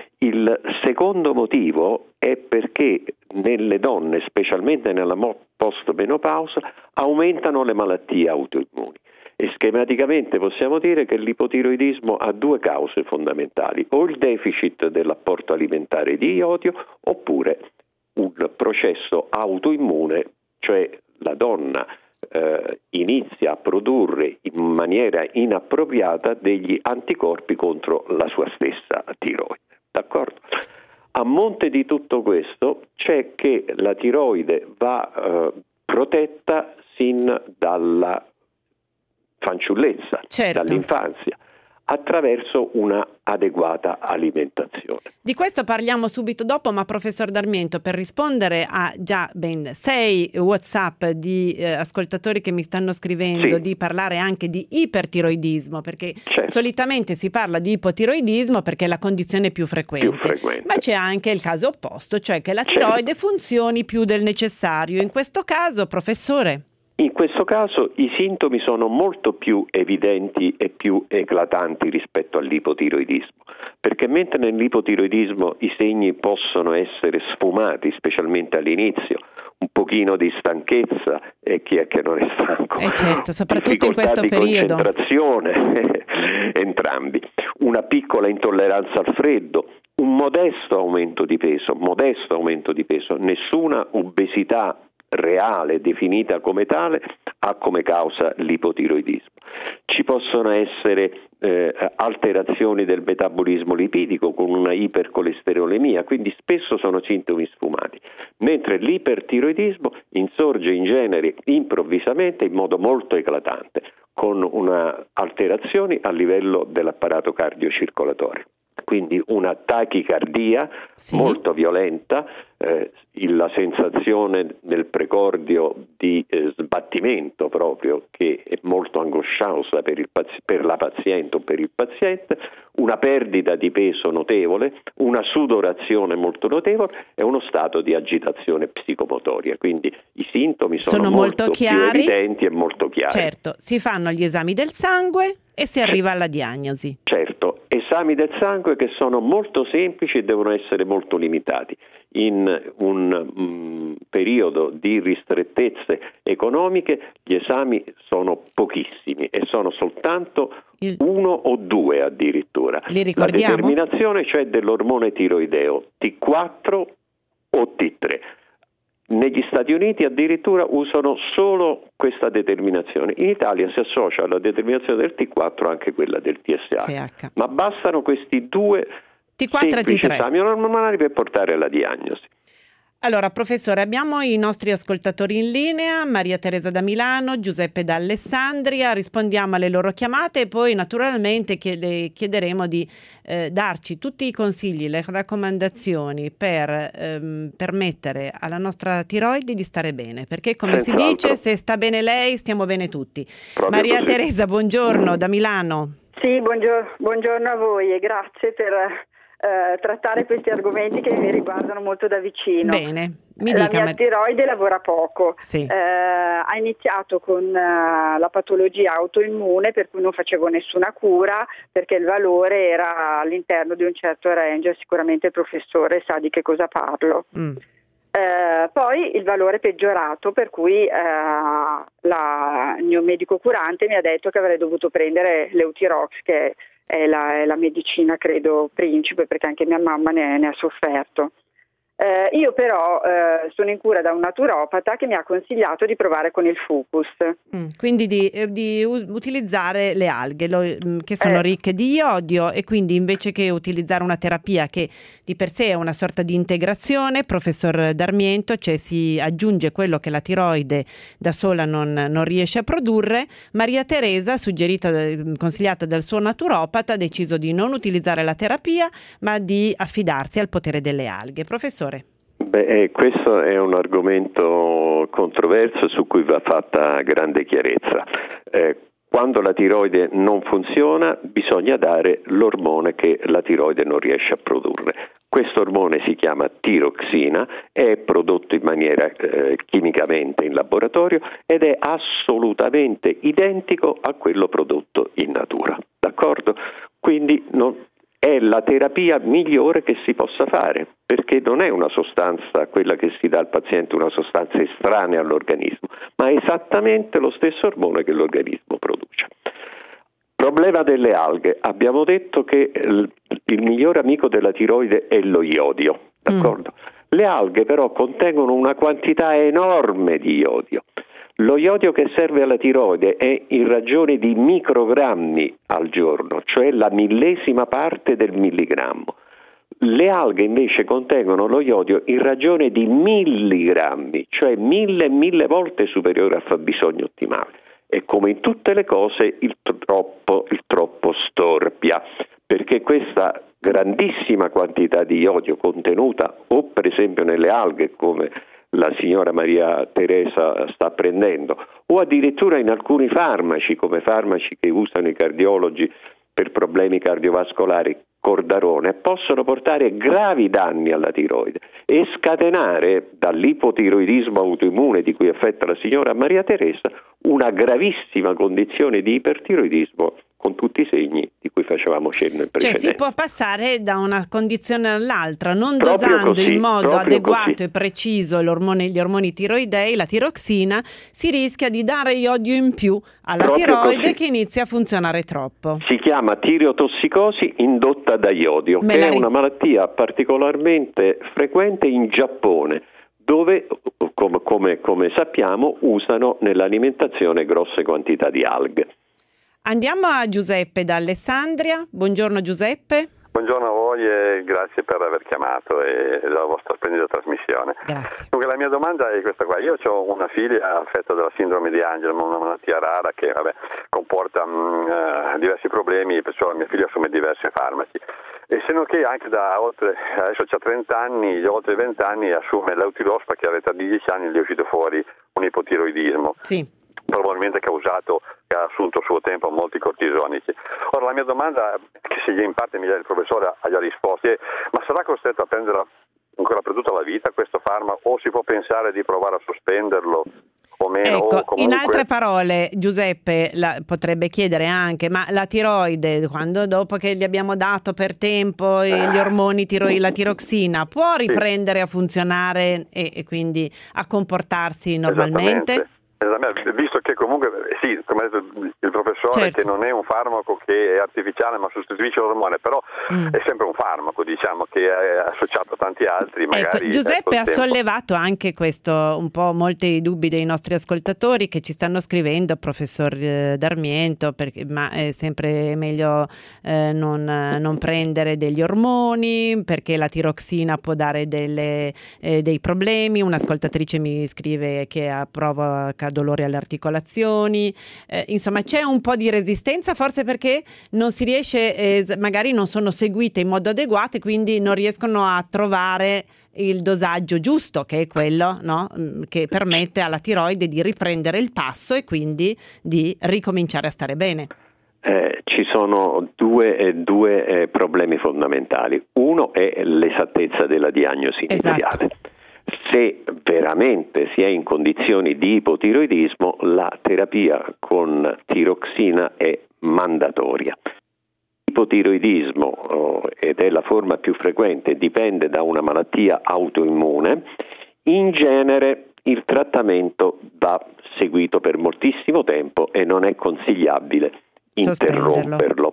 Il secondo motivo è perché nelle donne, specialmente nella post-menopausa, aumentano le malattie autoimmuni. E schematicamente possiamo dire che l'ipotiroidismo ha due cause fondamentali: o il deficit dell'apporto alimentare di iodio, oppure un processo autoimmune, cioè la donna eh, inizia a produrre in maniera inappropriata degli anticorpi contro la sua stessa tiroide. D'accordo? A monte di tutto questo c'è che la tiroide va eh, protetta sin dalla fanciullezza,
certo,
dall'infanzia, attraverso una adeguata alimentazione.
Di questo parliamo subito dopo, ma professor Darmiento, per rispondere a già ben sei WhatsApp di eh, ascoltatori che mi stanno scrivendo, sì, di parlare anche di ipertiroidismo, perché certo, solitamente si parla di ipotiroidismo perché è la condizione più frequente,
più frequente.
Ma c'è anche il caso opposto, cioè che la tiroide certo, funzioni più del necessario. In questo caso, professore?
In questo caso i sintomi sono molto più evidenti e più eclatanti rispetto all'ipotiroidismo, perché mentre nell'ipotiroidismo i segni possono essere sfumati, specialmente all'inizio, un pochino di stanchezza, e chi è che non è stanco?
Eh certo, soprattutto in questo
di
periodo.
Concentrazione, entrambi, una piccola intolleranza al freddo, un modesto aumento di peso, modesto aumento di peso, nessuna obesità reale, definita come tale, ha come causa l'ipotiroidismo. Ci possono essere eh, alterazioni del metabolismo lipidico con una ipercolesterolemia, quindi spesso sono sintomi sfumati, mentre l'ipertiroidismo insorge in genere improvvisamente in modo molto eclatante, con una alterazioni a livello dell'apparato cardiocircolatorio. Quindi una tachicardia sì, molto violenta, eh, la sensazione nel precordio di eh, sbattimento proprio, che è molto angosciosa per, il pazi- per la paziente o per il paziente, una perdita di peso notevole, una sudorazione molto notevole e uno stato di agitazione psicomotoria. Quindi i sintomi sono,
sono molto, molto chiari,
più evidenti e molto chiari.
Certo, si fanno gli esami del sangue e si arriva alla diagnosi.
Certo, esami del sangue che sono molto semplici e devono essere molto limitati. In un um, periodo di ristrettezze economiche gli esami sono pochissimi e sono soltanto Il... uno o due addirittura.
Li ricordiamo?
La determinazione, cioè, dell'ormone tiroideo T quattro o T tre. Negli Stati Uniti addirittura usano solo questa determinazione. In Italia si associa alla determinazione del T quattro anche quella del T S H.
T H.
Ma bastano questi due
T quattro
semplici
e T tre
esami ormonali per portare alla diagnosi.
Allora, professore, abbiamo i nostri ascoltatori in linea, Maria Teresa da Milano, Giuseppe da Alessandria, rispondiamo alle loro chiamate e poi naturalmente chiede, chiederemo di eh, darci tutti i consigli, le raccomandazioni per ehm, permettere alla nostra tiroide di stare bene, perché come si dice, se sta bene lei, stiamo bene tutti.
Proprio
Maria
così.
Teresa, buongiorno da Milano.
Sì, buongiorno, buongiorno a voi e grazie per eh, trattare questi argomenti che mi riguardano molto da vicino.
Bene, mi
la
dica.
mia tiroide lavora poco,
sì.
eh, ha iniziato con uh, la patologia autoimmune per cui non facevo nessuna cura perché il valore era all'interno di un certo range, sicuramente il professore sa di che cosa parlo.
Mm.
Eh, poi il valore è peggiorato, per cui eh, la, il mio medico curante mi ha detto che avrei dovuto prendere l'Eutirox, che è la, è la medicina credo principe, perché anche mia mamma ne, ne ha sofferto. Eh, io però eh, sono in cura da un naturopata che mi ha consigliato di provare con il fucus.
Mm, quindi di, eh, di u- utilizzare le alghe lo, mh, che sono
Eh.
ricche di iodio, e quindi invece che utilizzare una terapia che di per sé è una sorta di integrazione, professor Darmiento, cioè si aggiunge quello che la tiroide da sola non, non riesce a produrre, Maria Teresa, suggerita, consigliata dal suo naturopata, ha deciso di non utilizzare la terapia ma di affidarsi al potere delle alghe. Professore.
Beh, eh, questo è un argomento controverso su cui va fatta grande chiarezza. Eh, Quando la tiroide non funziona bisogna dare l'ormone che la tiroide non riesce a produrre. Questo ormone si chiama tiroxina, è prodotto in maniera eh, chimicamente in laboratorio ed è assolutamente identico a quello prodotto in natura. D'accordo? Quindi non, è la terapia migliore che si possa fare, perché non è una sostanza, quella che si dà al paziente, una sostanza estranea all'organismo, ma è esattamente lo stesso ormone che l'organismo produce. Problema delle alghe. Abbiamo detto che il, il migliore amico della tiroide è lo iodio, d'accordo? Mm. Le alghe però contengono una quantità enorme di iodio. Lo iodio che serve alla tiroide è in ragione di microgrammi al giorno, cioè la millesima parte del milligrammo. Le alghe invece contengono lo iodio in ragione di milligrammi, cioè mille e mille volte superiore al fabbisogno ottimale. E come in tutte le cose il troppo, il troppo storpia, perché questa grandissima quantità di iodio contenuta o per esempio nelle alghe, come la signora Maria Teresa sta prendendo, o addirittura in alcuni farmaci, come farmaci che usano i cardiologi per problemi cardiovascolari, cordarone, possono portare gravi danni alla tiroide e scatenare dall'ipotiroidismo autoimmune di cui è affetta la signora Maria Teresa una gravissima condizione di ipertiroidismo con tutti i segni di cui facevamo cenno in precedenza.
Cioè si può passare da una condizione all'altra, non
Proprio
dosando
così,
in modo adeguato
così.
e preciso l'ormone, gli ormoni tiroidei, la tiroxina, si rischia di dare iodio in più alla
Proprio
tiroide
così.
che inizia a funzionare troppo.
Si chiama tireotossicosi indotta da iodio,
Me
che
la
è
ri-
una malattia particolarmente frequente in Giappone, dove, come, come, come sappiamo, usano nell'alimentazione grosse quantità di alghe.
Andiamo a Giuseppe da Alessandria. Buongiorno Giuseppe.
Buongiorno a voi e grazie per aver chiamato e la vostra splendida trasmissione.
Grazie.
Dunque, la mia domanda è questa qua. Io ho una figlia affetta dalla sindrome di Angelman, una malattia rara che vabbè, comporta mh, diversi problemi, perciò la mia figlia assume diversi farmaci. E se non che anche da oltre, adesso c'ha trenta anni, oltre venti anni assume l'Eutilospa, che all'età di dieci anni gli è uscito fuori un ipotiroidismo.
Sì.
Probabilmente causato, che ha assunto a suo tempo molti cortisonici. Ora la mia domanda, che se in parte mi dà il professore ha già risposto, è: ma sarà costretto a prenderla ancora per tutta la vita questo farmaco o si può pensare di provare a sospenderlo o meno?
Ecco,
o comunque...
in altre parole Giuseppe la, potrebbe chiedere anche, ma la tiroide, quando dopo che gli abbiamo dato per tempo gli ormoni tiro, la tiroxina, può riprendere a funzionare e, e quindi a comportarsi normalmente?
Visto che comunque, sì, come ha detto il professore, certo, che non è un farmaco che è artificiale ma sostituisce l'ormone, però mm. è sempre un farmaco, diciamo, che è associato a tanti altri. Magari
ecco, Giuseppe ha
tempo.
sollevato anche questo, un po' molti dubbi dei nostri ascoltatori che ci stanno scrivendo, professor Darmiento, perché, ma è sempre meglio eh, non, non prendere degli ormoni perché la tiroxina può dare delle, eh, dei problemi. Un'ascoltatrice mi scrive che provoca dolore alle articolazioni, eh, insomma c'è un po' di resistenza, forse perché non si riesce, eh, magari non sono seguite in modo adeguato e quindi non riescono a trovare il dosaggio giusto, che è quello, no? Che permette alla tiroide di riprendere il passo e quindi di ricominciare a stare bene.
Eh, ci sono due, eh, due eh, problemi fondamentali. Uno è l'esattezza della diagnosi iniziale. Esatto. Se veramente si è in condizioni di ipotiroidismo, la terapia con tiroxina è mandatoria. L'ipotiroidismo, oh, ed è la forma più frequente, dipende da una malattia autoimmune. In genere il trattamento va seguito per moltissimo tempo e non è consigliabile interromperlo.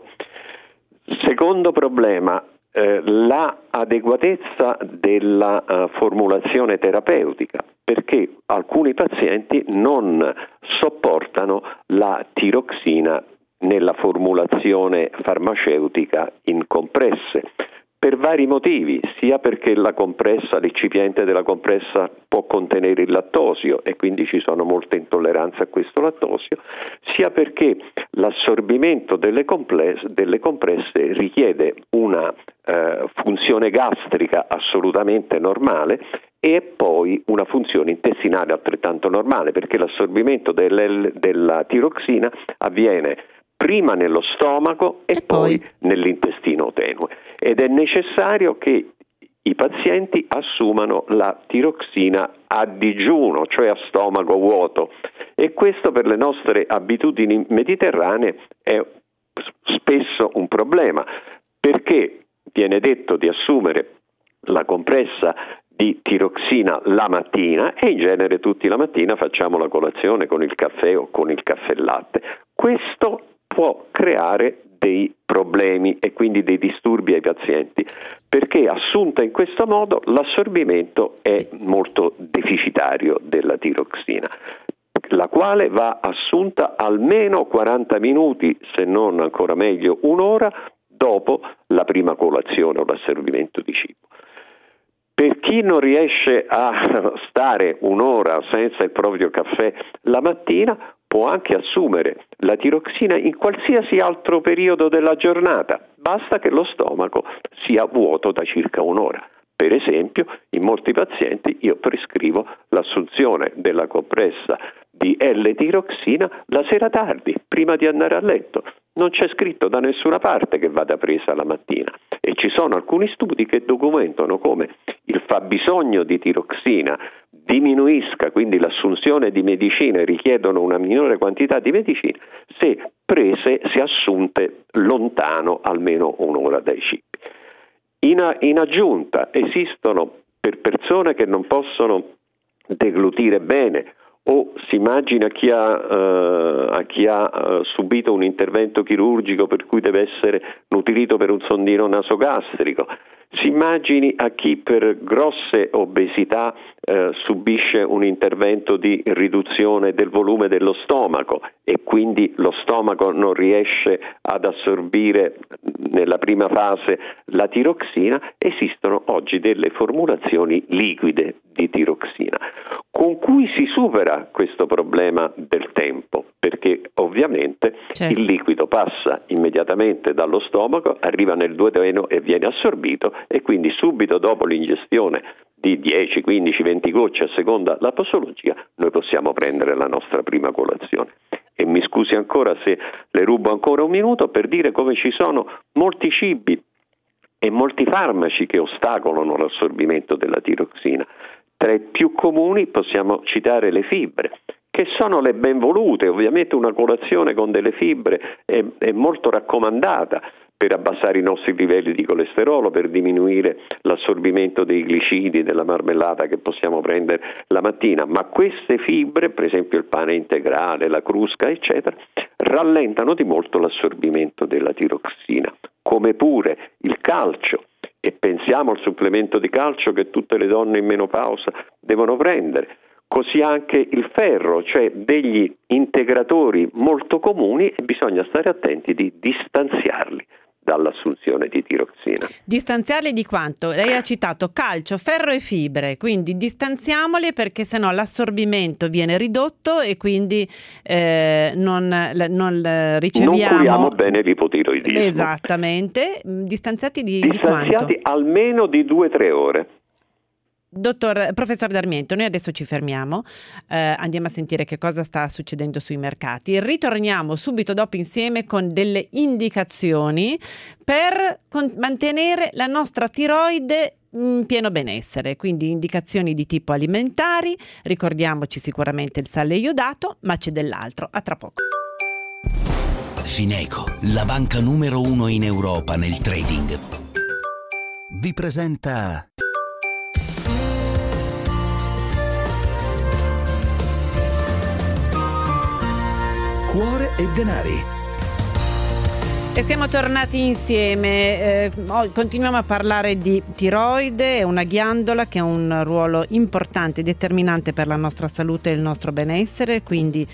Secondo problema, Eh, la adeguatezza della uh, formulazione terapeutica, perché alcuni pazienti non sopportano la tiroxina nella formulazione farmaceutica in compresse per vari motivi, sia perché la compressa, l'excipiente della compressa può contenere il lattosio e quindi ci sono molte intolleranze a questo lattosio, sia perché l'assorbimento delle, complesse, delle compresse richiede una eh, funzione gastrica assolutamente normale e poi una funzione intestinale altrettanto normale, perché l'assorbimento del, della tiroxina avviene prima nello stomaco e, e poi, poi nell'intestino tenue, ed è necessario che i pazienti assumano la tiroxina a digiuno, cioè a stomaco vuoto, e questo per le nostre abitudini mediterranee è spesso un problema, perché viene detto di assumere la compressa di tiroxina la mattina e in genere tutti la mattina facciamo la colazione con il caffè o con il caffè latte. Questo può creare dei problemi e quindi dei disturbi ai pazienti, perché assunta in questo modo l'assorbimento è molto deficitario della tiroxina, la quale va assunta almeno quaranta minuti, se non ancora meglio un'ora, dopo la prima colazione o l'assorbimento di cibo. Per chi non riesce a stare un'ora senza il proprio caffè la mattina, può anche assumere la tiroxina in qualsiasi altro periodo della giornata, basta che lo stomaco sia vuoto da circa un'ora. Per esempio, in molti pazienti io prescrivo l'assunzione della compressa di L-tiroxina la sera tardi, prima di andare a letto. Non c'è scritto da nessuna parte che vada presa la mattina, e ci sono alcuni studi che documentano come il fabbisogno di tiroxina diminuisca, quindi l'assunzione di medicine richiedono una minore quantità di medicine se prese, se assunte lontano almeno un'ora dai cibi. In, in aggiunta esistono, per persone che non possono deglutire bene, o si immagina chi ha, uh, a chi ha uh, subito un intervento chirurgico per cui deve essere nutrito per un sondino nasogastrico, si immagini a chi per grosse obesità uh, subisce un intervento di riduzione del volume dello stomaco e quindi lo stomaco non riesce ad assorbire nella prima fase la tiroxina. Esistono oggi delle formulazioni liquide di tiroxina con cui si supera questo problema del tempo, perché ovviamente certo. il liquido passa immediatamente dallo stomaco, arriva nel duodeno e viene assorbito, e quindi subito dopo l'ingestione di dieci, quindici, venti gocce a seconda la posologia noi possiamo prendere la nostra prima colazione. E mi scusi ancora se le rubo ancora un minuto per dire come ci sono molti cibi e molti farmaci che ostacolano l'assorbimento della tiroxina. Tra i più comuni possiamo citare le fibre, che sono le benvolute. Ovviamente una colazione con delle fibre è, è molto raccomandata per abbassare i nostri livelli di colesterolo, per diminuire l'assorbimento dei glicidi della marmellata che possiamo prendere la mattina, ma queste fibre, per esempio il pane integrale, la crusca, eccetera, rallentano di molto l'assorbimento della tiroxina, come pure il calcio. E pensiamo al supplemento di calcio che tutte le donne in menopausa devono prendere. Così anche il ferro, cioè degli integratori molto comuni, e bisogna stare attenti di distanziarli dall'assunzione di tiroxina.
Distanziarli di quanto? Lei ha citato calcio, ferro e fibre, quindi distanziamoli perché sennò l'assorbimento viene ridotto e quindi eh, non, non riceviamo...
Non curiamo bene l'ipotiroidismo.
Esattamente. Distanziati di,
Distanziati
di quanto?
Almeno di due tre ore.
Dottor, professor D'Armiento, noi adesso ci fermiamo, eh, andiamo a sentire che cosa sta succedendo sui mercati. Ritorniamo subito dopo insieme con delle indicazioni per con- mantenere la nostra tiroide in pieno benessere, quindi indicazioni di tipo alimentari. Ricordiamoci sicuramente il sale iodato, ma c'è dell'altro. A tra poco.
Fineco, la banca numero uno in Europa nel trading, vi presenta
Cuore e denari.
E siamo tornati insieme, eh, continuiamo a parlare di tiroide, è una ghiandola che ha un ruolo importante e determinante per la nostra salute e il nostro benessere, quindi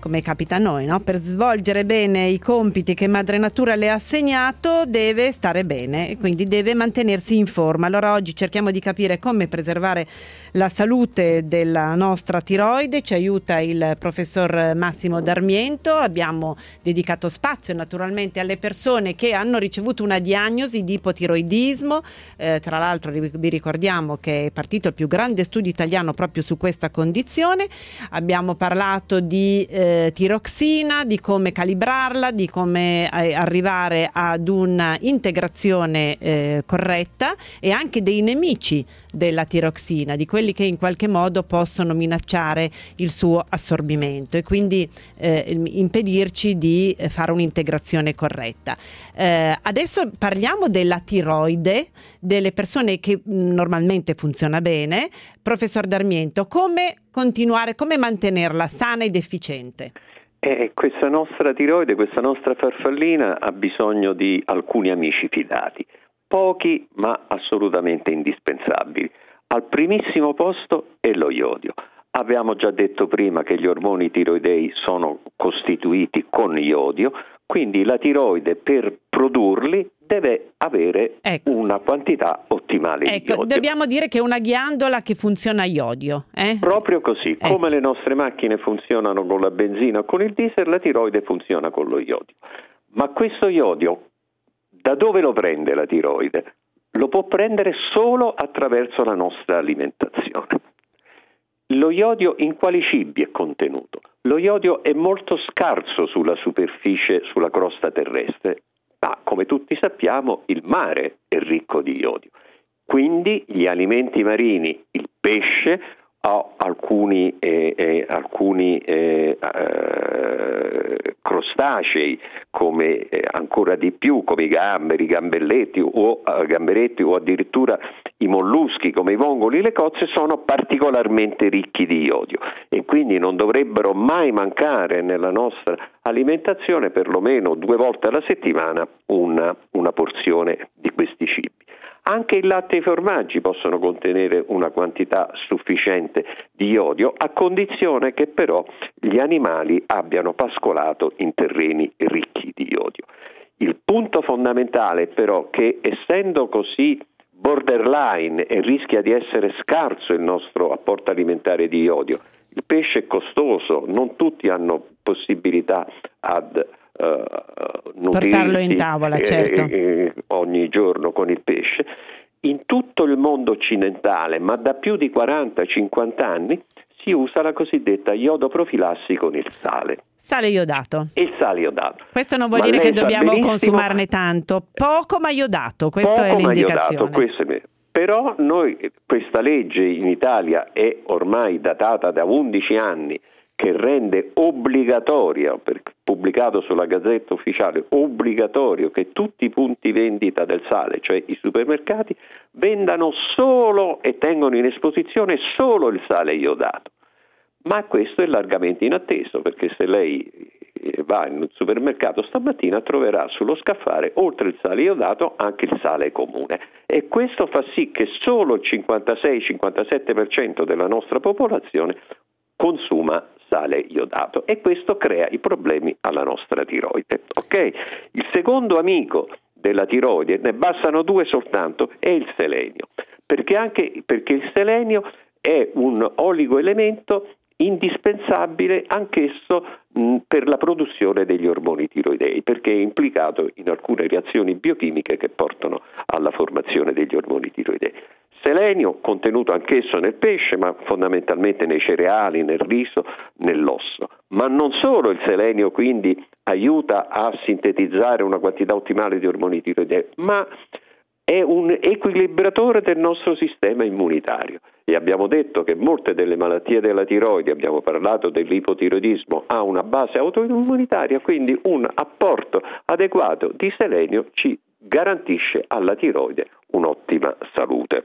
come capita a noi, no? Per svolgere bene i compiti che madre natura le ha assegnato deve stare bene e quindi deve mantenersi in forma. Allora oggi cerchiamo di capire come preservare la salute della nostra tiroide. Ci aiuta il professor Massimo Darmiento. Abbiamo dedicato spazio naturalmente alle persone che hanno ricevuto una diagnosi di ipotiroidismo. Eh, tra l'altro vi ricordiamo che è partito il più grande studio italiano proprio su questa condizione. Abbiamo parlato di eh, tiroxina, di come calibrarla, di come eh, arrivare ad una integrazione eh, corretta e anche dei nemici della tiroxina, di quelli che in qualche modo possono minacciare il suo assorbimento e quindi eh, impedirci di fare un'integrazione corretta. Eh, adesso parliamo della tiroide, delle persone che mh, normalmente funziona bene. Professor Darmiento, come continuare, come mantenerla sana ed efficiente?
Eh, questa nostra tiroide, questa nostra farfallina ha bisogno di alcuni amici fidati, pochi ma assolutamente indispensabili. Al primissimo posto è lo iodio. Abbiamo già detto prima che gli ormoni tiroidei sono costituiti con iodio, quindi la tiroide per produrli deve avere ecco. una quantità ottimale
ecco,
di iodio.
Dobbiamo dire che è una ghiandola che funziona a iodio. Eh?
Proprio così, ecco. Come le nostre macchine funzionano con la benzina o con il diesel, la tiroide funziona con lo iodio. Ma questo iodio, da dove lo prende la tiroide? Lo può prendere solo attraverso la nostra alimentazione. Lo iodio in quali cibi è contenuto? Lo iodio è molto scarso sulla superficie, sulla crosta terrestre, ma come tutti sappiamo il mare è ricco di iodio. Quindi gli alimenti marini, il pesce o alcuni, eh, eh, alcuni eh, eh, crostacei, come eh, ancora di più, come i gamberi, i gambelletti o eh, gamberetti o addirittura i molluschi come i vongoli, le cozze, sono particolarmente ricchi di iodio e quindi non dovrebbero mai mancare nella nostra alimentazione perlomeno due volte alla settimana una, una porzione di questi cibi. Anche il latte e i formaggi possono contenere una quantità sufficiente di iodio, a condizione che però gli animali abbiano pascolato in terreni ricchi di iodio. Il punto fondamentale però è che, essendo così borderline e rischia di essere scarso il nostro apporto alimentare di iodio, il pesce è costoso, non tutti hanno possibilità ad Uh,
portarlo in tavola, certo.
eh, eh, ogni giorno con il pesce. In tutto il mondo occidentale, ma da più di quaranta cinquanta anni, si usa la cosiddetta iodoprofilassi con il sale.
Sale iodato.
Il sale iodato.
Questo non vuol
ma
dire che dobbiamo
benissimo...
consumarne tanto, poco ma iodato, questa
poco
è l'indicazione.
Ma iodato, questo è... Però noi, questa legge in Italia è ormai datata da undici anni, che rende obbligatoria, pubblicato sulla Gazzetta Ufficiale, obbligatorio che tutti i punti vendita del sale, cioè i supermercati, vendano solo e tengono in esposizione solo il sale iodato. Ma questo è largamente inatteso, perché se lei va in un supermercato stamattina troverà sullo scaffale, oltre il sale iodato, anche il sale comune. E questo fa sì che solo il cinquantasei cinquantasette per cento della nostra popolazione consuma sale iodato e questo crea i problemi alla nostra tiroide. Ok? Il secondo amico della tiroide, ne bastano due soltanto, è il selenio, perché anche perché il selenio è un oligoelemento indispensabile anch'esso mh, per la produzione degli ormoni tiroidei, perché è implicato in alcune reazioni biochimiche che portano alla formazione degli ormoni tiroidei. Selenio contenuto anch'esso nel pesce, ma fondamentalmente nei cereali, nel riso, nell'osso. Ma non solo il selenio quindi aiuta a sintetizzare una quantità ottimale di ormoni tiroidei, ma è un equilibratore del nostro sistema immunitario. E abbiamo detto che molte delle malattie della tiroide, abbiamo parlato dell'ipotiroidismo, ha una base autoimmunitaria, quindi un apporto adeguato di selenio ci garantisce alla tiroide un'ottima salute.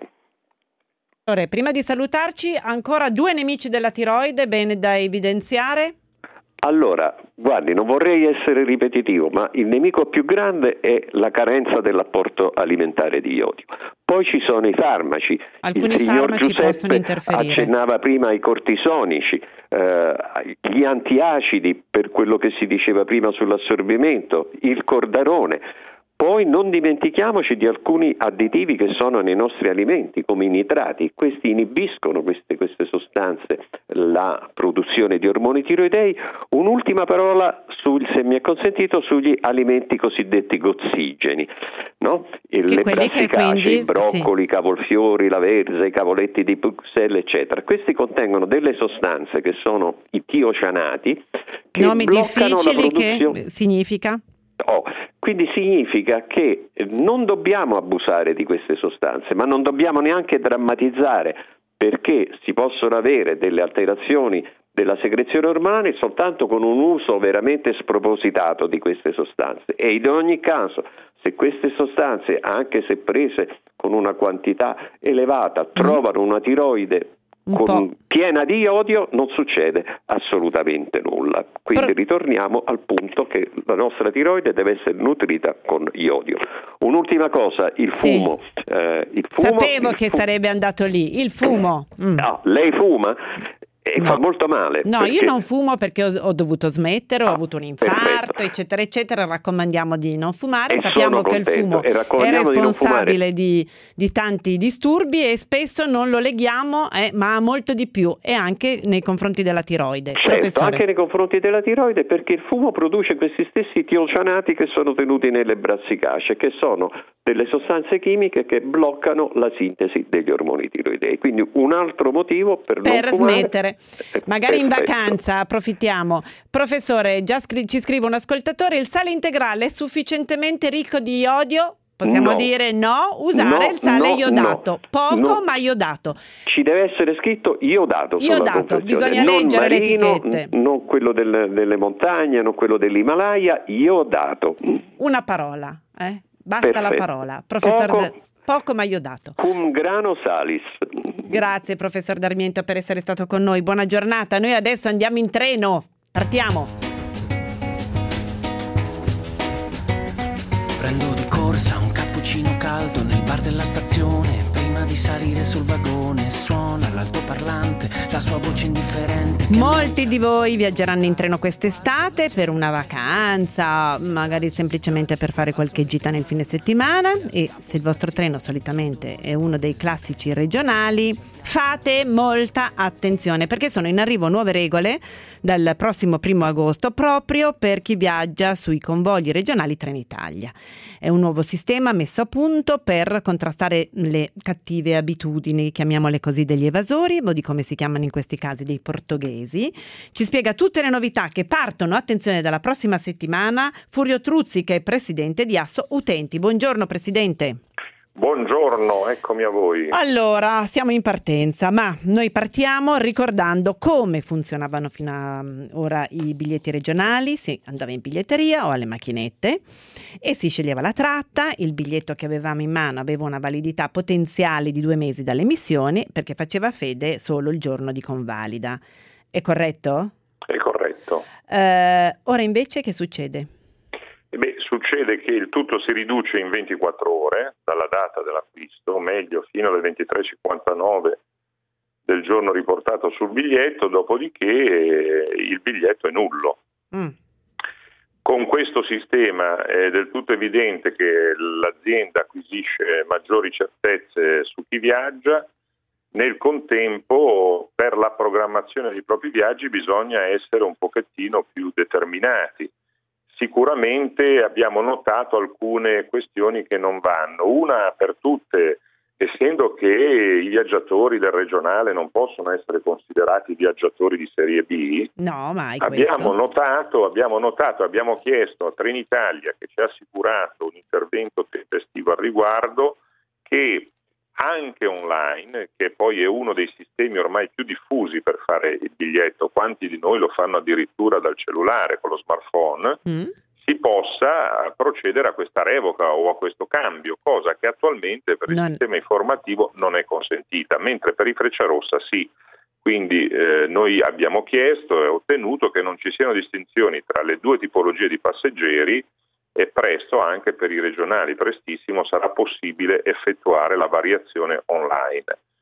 Allora, prima di salutarci, ancora due nemici della tiroide bene da evidenziare?
Allora, guardi, non vorrei essere ripetitivo, ma il nemico più grande è la carenza dell'apporto alimentare di iodio. Poi ci sono i farmaci.
Alcuni
il signor
farmaci
Giuseppe
possono interferire.
accennava prima ai cortisonici, eh, gli antiacidi per quello che si diceva prima sull'assorbimento, il cordarone. Poi non dimentichiamoci di alcuni additivi che sono nei nostri alimenti, come i nitrati. Questi inibiscono queste, queste sostanze, la produzione di ormoni tiroidei. Un'ultima parola, sul, se mi è consentito, sugli alimenti cosiddetti gossigeni, no? Le brassicacee, i broccoli, i cavolfiori, la verza, i cavoletti di Bruxelles, eccetera. Questi contengono delle sostanze che sono i tiocianati, che
Nomi
bloccano
difficili,
la produzione.
che significa?
Oh, quindi significa che non dobbiamo abusare di queste sostanze, ma non dobbiamo neanche drammatizzare, perché si possono avere delle alterazioni della secrezione ormonale soltanto con un uso veramente spropositato di queste sostanze. E in ogni caso, se queste sostanze, anche se prese con una quantità elevata, trovano una tiroide
Un
con
po'.
piena di iodio, non succede assolutamente nulla. Quindi ritorniamo al punto che la nostra tiroide deve essere nutrita con iodio. Un'ultima cosa, il
Sì.
fumo. Eh, il fumo
Sapevo
il
che
fu-
sarebbe andato lì, il fumo. Mm.
No, lei fuma? E fa molto male.
No,
perché-
io non fumo perché ho, ho dovuto smettere, ho avuto un infarto, eccetera, eccetera. Raccomandiamo di non fumare.
E
Sappiamo
sono
che il
contento.
fumo
E
è
raccomandiamo di non
responsabile di, di tanti disturbi e spesso non lo leghiamo, eh, ma molto di più, e anche nei confronti della tiroide.
Certo,
Professore.
anche nei confronti della tiroide, perché il fumo produce questi stessi tiocianati che sono tenuti nelle brassicacee, che sono delle sostanze chimiche che bloccano la sintesi degli ormoni tiroidei. Quindi un altro motivo per, non
Per
fumare.
smettere, magari in
Perfetto.
vacanza, approfittiamo. Professore, già scri- ci scrive un ascoltatore: il sale integrale è sufficientemente ricco di iodio? Possiamo
No.
dire no, usare
No,
il sale
no,
iodato,
no,
poco
no.
ma iodato.
Ci deve essere scritto iodato sulla
Iodato,
confezione,
bisogna
non
leggere le
marino,
etichette.
n- non quello del- delle montagne, non quello dell'Himalaya, iodato.
Una parola, eh? Basta la
Perfetto.
parola. Professor
Poco-
Da- poco ma iodato.
Cum grano salis.
Grazie professor D'Armiento per essere stato con noi. Buona giornata. Noi adesso andiamo in treno. Partiamo.
Prendo di corsa un cappuccino caldo nel bar della stazione. Prima di salire sul vagone suona l'altoparlante, la sua voce indifferente.
Molti di voi viaggeranno in treno quest'estate per una vacanza, magari semplicemente per fare qualche gita nel fine settimana, e se il vostro treno solitamente è uno dei classici regionali, fate molta attenzione, perché sono in arrivo nuove regole dal prossimo primo agosto proprio per chi viaggia sui convogli regionali Trenitalia. È un nuovo sistema messo a punto per contrastare le cattive abitudini, chiamiamole così, degli evasori, o di come si chiamano in questi casi, dei portoghesi. Ci spiega tutte le novità che partono, attenzione, dalla prossima settimana, Furio Truzzi, che è presidente di Asso Utenti. Buongiorno Presidente.
Buongiorno, eccomi a voi.
Allora, siamo in partenza, ma noi partiamo ricordando come funzionavano fino a ora i biglietti regionali. Si andava in biglietteria o alle macchinette e si sceglieva la tratta. Il biglietto che avevamo in mano aveva una validità potenziale di due mesi dall'emissione, perché faceva fede solo il giorno di convalida. È corretto?
È corretto.
Eh, ora invece che succede?
E beh, succede che il tutto si riduce in ventiquattro ore dalla data dell'acquisto, o meglio fino alle ventitré e cinquantanove del giorno riportato sul biglietto, dopodiché eh, il biglietto è nullo.
Mm.
Con questo sistema è del tutto evidente che l'azienda acquisisce maggiori certezze su chi viaggia. Nel contempo, per la programmazione dei propri viaggi bisogna essere un pochettino più determinati. Sicuramente abbiamo notato alcune questioni che non vanno. Una per tutte, essendo che i viaggiatori del regionale non possono essere considerati viaggiatori di serie B,
No, mai
abbiamo
questo.
notato, abbiamo notato, abbiamo chiesto a Trenitalia, che ci ha assicurato un intervento tempestivo al riguardo, che anche online, che poi è uno dei sistemi ormai più diffusi per fare il biglietto, quanti di noi lo fanno addirittura dal cellulare con lo smartphone,
Mm.
si possa procedere a questa revoca o a questo cambio, cosa che attualmente per il
Non-
sistema informativo non è consentita, mentre per i Frecciarossa sì. Quindi eh, noi abbiamo chiesto e ottenuto che non ci siano distinzioni tra le due tipologie di passeggeri e presto anche per i regionali, prestissimo, sarà possibile effettuare la variazione online.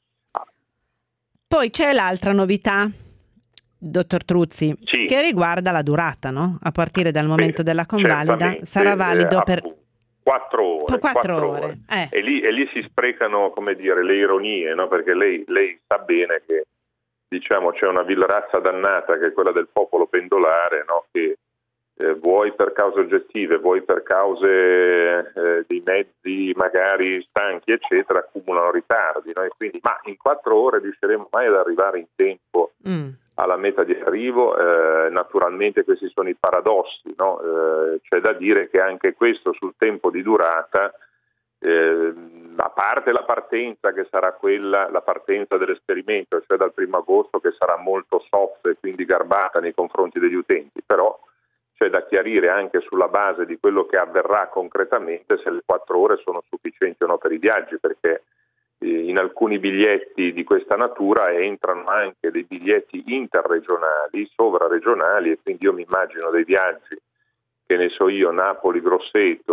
Poi c'è l'altra novità, dottor Truzzi,
sì.
che riguarda la durata, no? A partire dal momento
Beh,
della convalida sarà valido
eh,
per
quattro ore.
per quattro,
quattro
ore.
ore.
Eh.
E, lì, e lì si sprecano, come dire, le ironie, no? Perché lei, lei sa bene che, diciamo, c'è una villrazza dannata che è quella del popolo pendolare, no? Che eh, vuoi per cause oggettive, vuoi per cause eh, dei mezzi magari stanchi, eccetera, accumulano ritardi, no? E quindi, ma in quattro ore riusciremo mai ad arrivare in tempo mm. alla meta di arrivo? Eh, naturalmente questi sono i paradossi, no? Eh, c'è da dire che anche questo sul tempo di durata, eh, a parte la partenza che sarà quella, la partenza dell'esperimento, cioè dal primo agosto, che sarà molto soft e quindi garbata nei confronti degli utenti, però c'è da chiarire anche sulla base di quello che avverrà concretamente se le quattro ore sono sufficienti o no per i viaggi, perché in alcuni biglietti di questa natura entrano anche dei biglietti interregionali, sovraregionali, e quindi io mi immagino dei viaggi, che ne so io, Napoli-Grosseto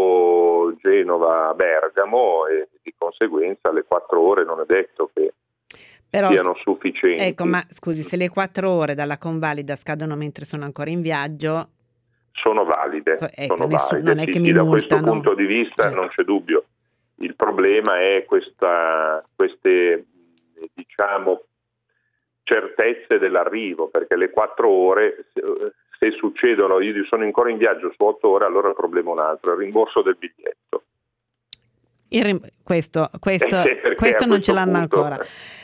o Genova-Bergamo, e di conseguenza le quattro ore non è detto che Però, siano sufficienti.
Ecco, ma scusi, se le quattro ore dalla convalida scadono mentre sono ancora in viaggio...
Sono valide,
ecco,
sono
nessuno,
valide.
Non è
sì,
che
sì,
mi
da
multano.
questo punto di vista eh. non c'è dubbio. Il problema è questa, queste, diciamo, certezze dell'arrivo, perché le quattro ore, se, se succedono, io sono ancora in viaggio su otto ore, allora il problema è un altro, il rimborso del biglietto.
Il rim- questo questo,
eh,
questo non ce l'hanno
punto...
ancora.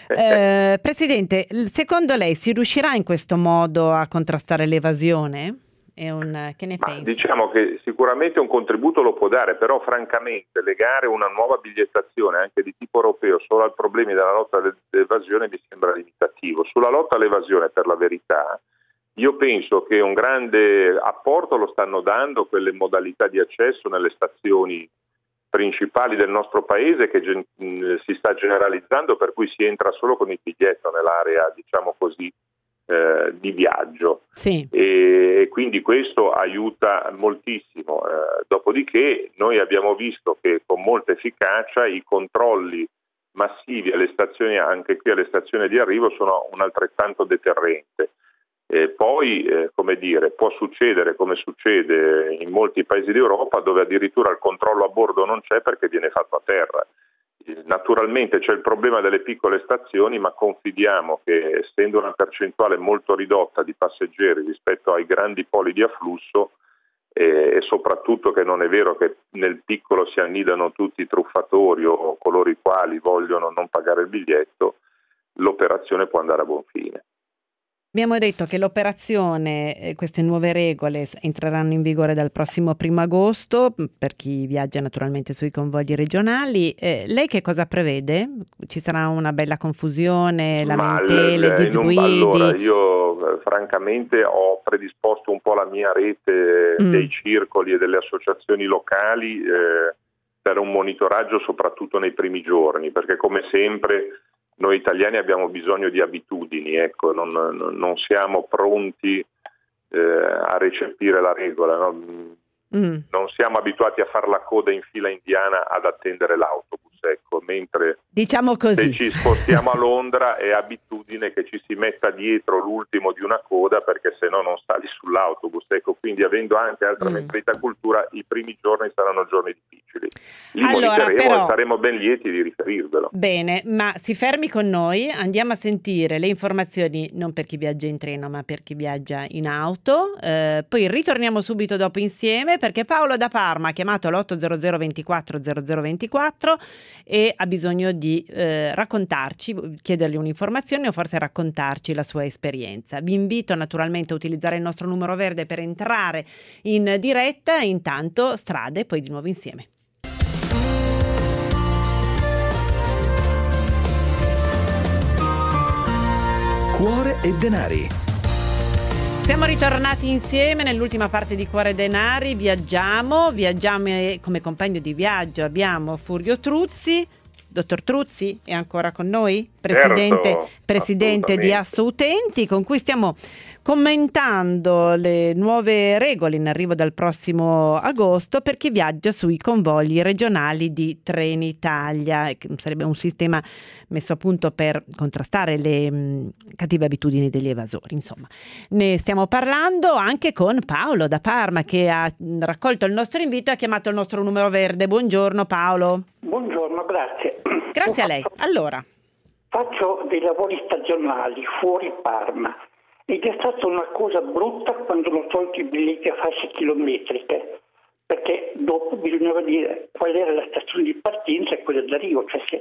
Eh, Presidente, secondo lei si riuscirà in questo modo a contrastare l'evasione? È un, che ne
Ma
pensi?
diciamo che sicuramente un contributo lo può dare, però francamente legare una nuova bigliettazione anche di tipo europeo solo al problema della lotta all'evasione mi sembra limitativo. Sulla lotta all'evasione, per la verità, io penso che un grande apporto lo stanno dando quelle modalità di accesso nelle stazioni principali del nostro paese che gen- si sta generalizzando, per cui si entra solo con il biglietto nell'area, diciamo così, Eh, di viaggio,
sì.
E quindi questo aiuta moltissimo. Eh, dopodiché noi abbiamo visto che con molta efficacia i controlli massivi alle stazioni, anche qui alle stazioni di arrivo, sono un altrettanto deterrente. E poi, eh, come dire, può succedere come succede in molti paesi d'Europa, dove addirittura il controllo a bordo non c'è perché viene fatto a terra. Naturalmente c'è il problema delle piccole stazioni, ma confidiamo che, essendo una percentuale molto ridotta di passeggeri rispetto ai grandi poli di afflusso, eh, e soprattutto che non è vero che nel piccolo si annidano tutti i truffatori o coloro i quali vogliono non pagare il biglietto, l'operazione può andare a buon fine.
Abbiamo detto che l'operazione, eh, queste nuove regole entreranno in vigore dal prossimo primo agosto per chi viaggia naturalmente sui convogli regionali. Eh, lei che cosa prevede? Ci sarà una bella confusione, lamentele, disguidi?
Allora, io francamente ho predisposto un po' la mia rete mm. dei circoli e delle associazioni locali eh, per un monitoraggio soprattutto nei primi giorni, perché come sempre noi italiani abbiamo bisogno di abitudini, ecco, non, non, non siamo pronti eh, a recepire la regola, no? Mm. Non siamo abituati a fare la coda in fila indiana ad attendere l'autobus, ecco, mentre
diciamo così.
Se ci spostiamo a Londra è abitudine che ci si metta dietro l'ultimo di una coda, perché se no non sali sull'autobus, ecco, quindi avendo anche altra mm. mentalità e cultura, i primi giorni saranno giorni difficili. Li
allora,
moniteremo
però,
e saremo ben lieti di riferirvelo.
Bene, ma si fermi con noi, andiamo a sentire le informazioni non per chi viaggia in treno ma per chi viaggia in auto, eh, poi ritorniamo subito dopo insieme, perché Paolo da Parma ha chiamato l'otto zero zero ventiquattro zero zero ventiquattro e ha bisogno di eh, raccontarci, chiedergli un'informazione o forse raccontarci la sua esperienza. Vi invito naturalmente a utilizzare il nostro numero verde per entrare in diretta, intanto strade, poi di nuovo insieme.
Cuore e denari.
Siamo ritornati insieme nell'ultima parte di Cuore e Denari, viaggiamo, viaggiamo e come compagno di viaggio abbiamo Furio Truzzi. Dottor Truzzi è ancora con noi, presidente,
certo,
presidente di Assoutenti, con cui stiamo commentando le nuove regole in arrivo dal prossimo agosto per chi viaggia sui convogli regionali di Trenitalia. Sarebbe un sistema messo a punto per contrastare le mh, cattive abitudini degli evasori. Insomma, ne stiamo parlando anche con Paolo da Parma, che ha raccolto il nostro invito e ha chiamato il nostro numero verde. Buongiorno Paolo.
Buongiorno, grazie.
Grazie a lei. Allora,
faccio dei lavori stagionali fuori Parma ed è stata una cosa brutta quando hanno tolto i biglietti a fasce chilometriche, perché dopo bisognava dire qual era la stazione di partenza e quella d'arrivo, cioè se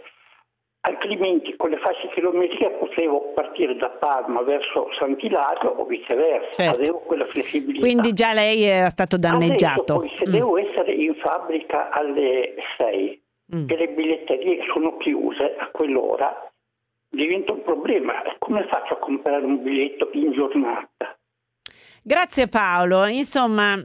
altrimenti con le fasce chilometriche potevo partire da Parma verso Sant'Ilario o viceversa,
certo.
Avevo quella flessibilità.
Quindi già lei è stato danneggiato.
Adesso, poi, se
mm.
devo essere in fabbrica alle sei mm. e le biglietterie sono chiuse a quell'ora, diventa un problema. Come faccio a comprare un biglietto in giornata?
Grazie Paolo. Insomma,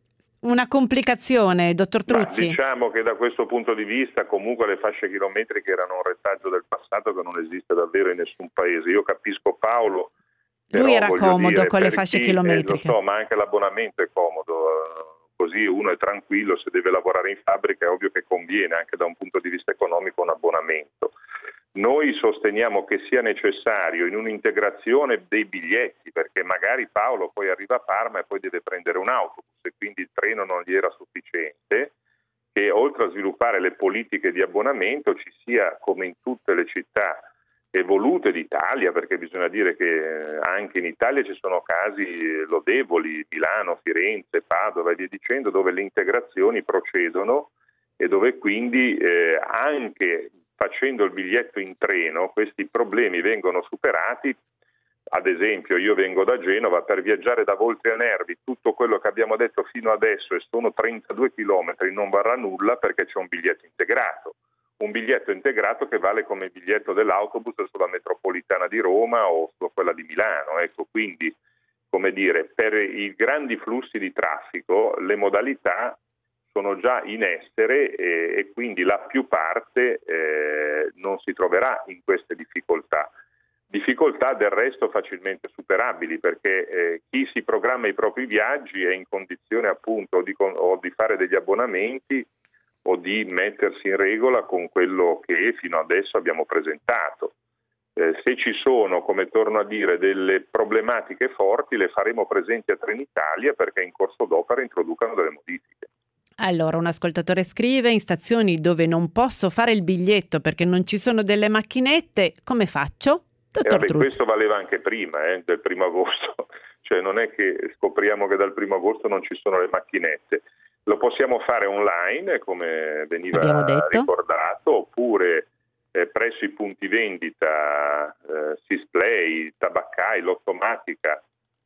una complicazione, dottor Truzzi.
Ma diciamo che da questo punto di vista comunque le fasce chilometriche erano un retaggio del passato che non esiste davvero in nessun paese. Io capisco Paolo.
Lui
però,
era comodo
dire,
con le fasce
chi,
chilometriche.
Eh, lo so, ma anche l'abbonamento è comodo. Così uno è tranquillo, se deve lavorare in fabbrica è ovvio che conviene anche da un punto di vista economico un abbonamento. Noi sosteniamo che sia necessario in un'integrazione dei biglietti, perché magari Paolo poi arriva a Parma e poi deve prendere un autobus e quindi il treno non gli era sufficiente, che oltre a sviluppare le politiche di abbonamento ci sia, come in tutte le città evolute d'Italia, perché bisogna dire che anche in Italia ci sono casi lodevoli, Milano, Firenze, Padova e via dicendo, dove le integrazioni procedono e dove quindi eh, anche facendo il biglietto in treno questi problemi vengono superati. Ad esempio, io vengo da Genova, per viaggiare da Voltri a Nervi tutto quello che abbiamo detto fino adesso, e sono trentadue chilometri, non varrà nulla perché c'è un biglietto integrato. Un biglietto integrato che vale come il biglietto dell'autobus sulla metropolitana di Roma o su quella di Milano. Ecco, quindi, come dire, per i grandi flussi di traffico le modalità sono già in essere e, e quindi la più parte eh, non si troverà in queste difficoltà. Difficoltà del resto facilmente superabili, perché eh, chi si programma i propri viaggi è in condizione appunto di, o di fare degli abbonamenti o di mettersi in regola con quello che fino adesso abbiamo presentato. Eh, se ci sono, come torno a dire, delle problematiche forti, le faremo presenti a Trenitalia perché in corso d'opera introducano delle modifiche.
Allora, un ascoltatore scrive: in stazioni dove non posso fare il biglietto perché non ci sono delle macchinette, come faccio? Dottor
Eh vabbè,
Truzzi.
questo valeva anche prima eh, del primo agosto, cioè non è che scopriamo che dal primo agosto non ci sono le macchinette. Lo possiamo fare online, come veniva ricordato, oppure eh, presso i punti vendita eh, Sisplay, Tabaccai, Lottomatica.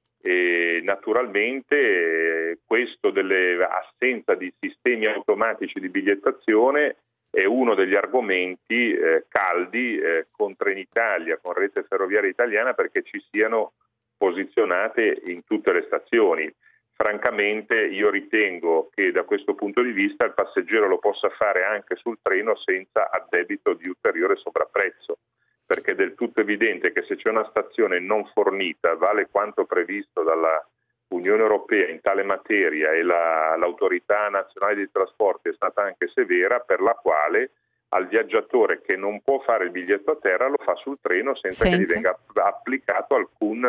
E naturalmente eh, questo dell'assenza di sistemi automatici di bigliettazione è uno degli argomenti eh, caldi eh, con Trenitalia, con Rete Ferroviaria Italiana, perché ci siano posizionate in tutte le stazioni. Francamente io ritengo che da questo punto di vista il passeggero lo possa fare anche sul treno senza addebito di ulteriore sovrapprezzo, perché è del tutto evidente che se c'è una stazione non fornita, vale quanto previsto dalla Unione Europea in tale materia, e la, l'autorità nazionale dei trasporti è stata anche severa, per la quale al viaggiatore che non può fare il biglietto a terra lo fa sul treno senza, senza. che gli venga applicato alcun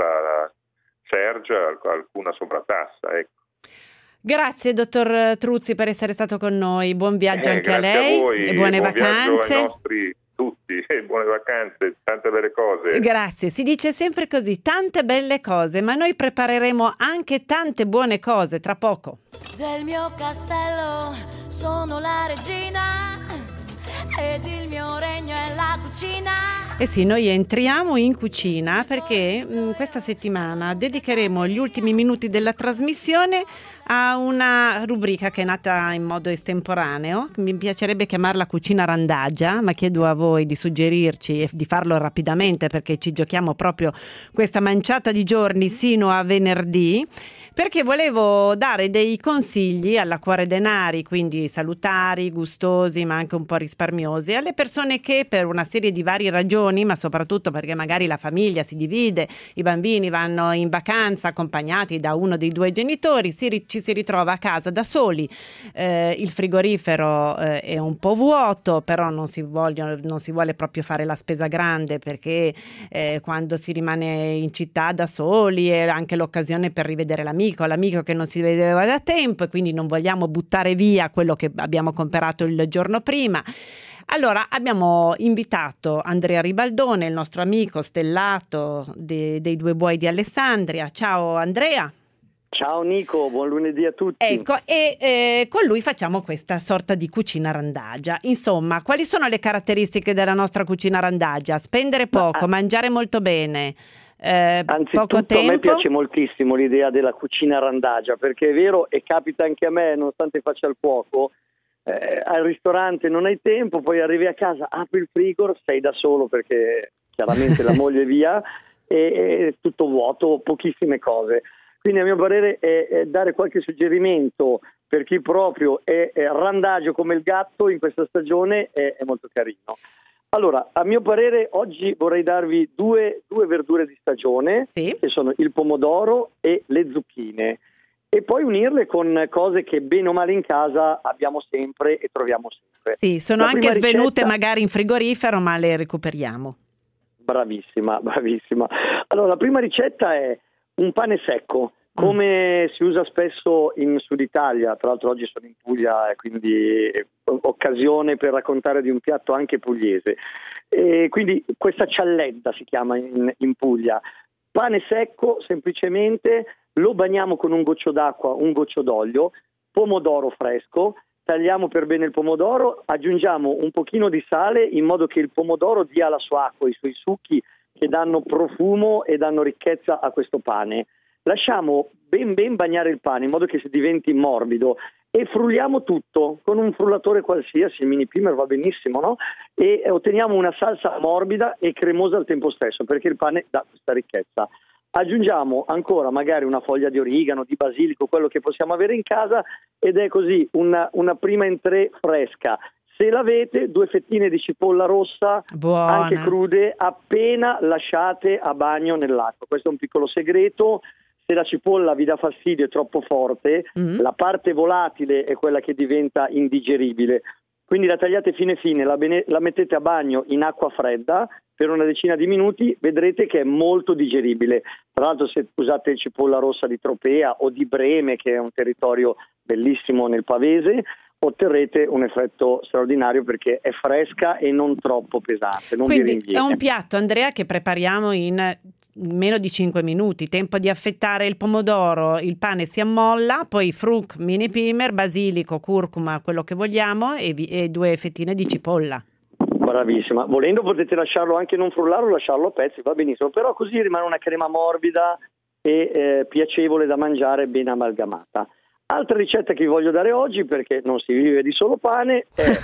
sovracharge, alcuna sovratassa. Ecco.
Grazie dottor Truzzi per essere stato con noi, buon viaggio
eh,
anche a lei
a voi,
e buone
buon
vacanze.
Ai nostri tutti, e buone vacanze, tante belle cose.
Grazie, si dice sempre così, tante belle cose, ma noi prepareremo anche tante buone cose tra poco.
Del mio castello sono la regina ed il mio regno è la cucina.
Eh sì, noi entriamo in cucina perché mh, questa settimana dedicheremo gli ultimi minuti della trasmissione a una rubrica che è nata in modo estemporaneo. Mi piacerebbe chiamarla Cucina Randaggia, ma chiedo a voi di suggerirci e di farlo rapidamente perché ci giochiamo proprio questa manciata di giorni sino a venerdì, perché volevo dare dei consigli alla Cuore Denari, quindi salutari, gustosi, ma anche un po' risparmiatori risparmiosi. Alle persone che per una serie di varie ragioni, ma soprattutto perché magari la famiglia si divide, i bambini vanno in vacanza accompagnati da uno dei due genitori, si ri- ci si ritrova a casa da soli, eh, il frigorifero eh, è un po' vuoto, però non si, vogliono, non si vuole proprio fare la spesa grande, perché eh, quando si rimane in città da soli è anche l'occasione per rivedere l'amico, l'amico che non si vedeva da tempo, e quindi non vogliamo buttare via quello che abbiamo comprato il giorno prima. Allora abbiamo invitato Andrea Ribaldone, il nostro amico stellato de- dei Due Buoi di Alessandria. Ciao Andrea.
Ciao Nico, buon lunedì a tutti.
Ecco, e eh, con lui facciamo questa sorta di cucina randagia. Insomma, quali sono le caratteristiche della nostra cucina randagia? Spendere poco, Ma, mangiare molto bene, eh, poco tempo.
A me piace moltissimo l'idea della cucina randagia, perché è vero, e capita anche a me, nonostante faccia il cuoco, eh, al ristorante non hai tempo, poi arrivi a casa, apri il frigo, sei da solo perché chiaramente la moglie è via, e è tutto vuoto, pochissime cose. Quindi a mio parere è, è dare qualche suggerimento per chi proprio è, è randagio come il gatto in questa stagione è, è molto carino. Allora, a mio parere oggi vorrei darvi due, due verdure di stagione, sì, che sono il pomodoro e le zucchine, e poi unirle con cose che bene o male in casa abbiamo sempre e troviamo sempre.
Sì, sono
La
anche svenute
ricetta...
magari in frigorifero, ma le recuperiamo.
Bravissima, bravissima. Allora, la prima ricetta è un pane secco, come mm. si usa spesso in Sud Italia. Tra l'altro oggi sono in Puglia, quindi occasione per raccontare di un piatto anche pugliese. E quindi questa cialletta si chiama in, in Puglia. Pane secco, semplicemente lo bagniamo con un goccio d'acqua, un goccio d'olio, pomodoro fresco, tagliamo per bene il pomodoro, aggiungiamo un pochino di sale in modo che il pomodoro dia la sua acqua, i suoi succhi che danno profumo e danno ricchezza a questo pane. Lasciamo ben ben bagnare il pane in modo che si diventi morbido e frulliamo tutto con un frullatore qualsiasi, il mini primer va benissimo, no? E otteniamo una salsa morbida e cremosa al tempo stesso, perché il pane dà questa ricchezza. Aggiungiamo ancora magari una foglia di origano, di basilico, quello che possiamo avere in casa, ed è così una, una prima entrée fresca. Se l'avete, due fettine di cipolla rossa, buona, anche crude, appena lasciate a bagno nell'acqua. Questo è un piccolo segreto. Se la cipolla vi dà fastidio, è troppo forte, mm. la parte volatile è quella che diventa indigeribile. Quindi la tagliate fine fine, la, bene, la mettete a bagno in acqua fredda per una decina di minuti, vedrete che è molto digeribile. Tra l'altro se usate cipolla rossa di Tropea o di Breme, che è un territorio bellissimo nel Pavese, otterrete un effetto straordinario perché è fresca e non troppo pesante. Non
Quindi
vi
è un piatto, Andrea, che prepariamo in meno di cinque minuti, tempo di affettare il pomodoro, il pane si ammolla, poi fruc, mini primer, basilico, curcuma, quello che vogliamo, e, vi- e due fettine di cipolla.
Bravissima, volendo potete lasciarlo anche non frullarlo, lasciarlo a pezzi, va benissimo, però così rimane una crema morbida e eh, piacevole da mangiare, ben amalgamata. Altra ricetta che vi voglio dare oggi, perché non si vive di solo pane,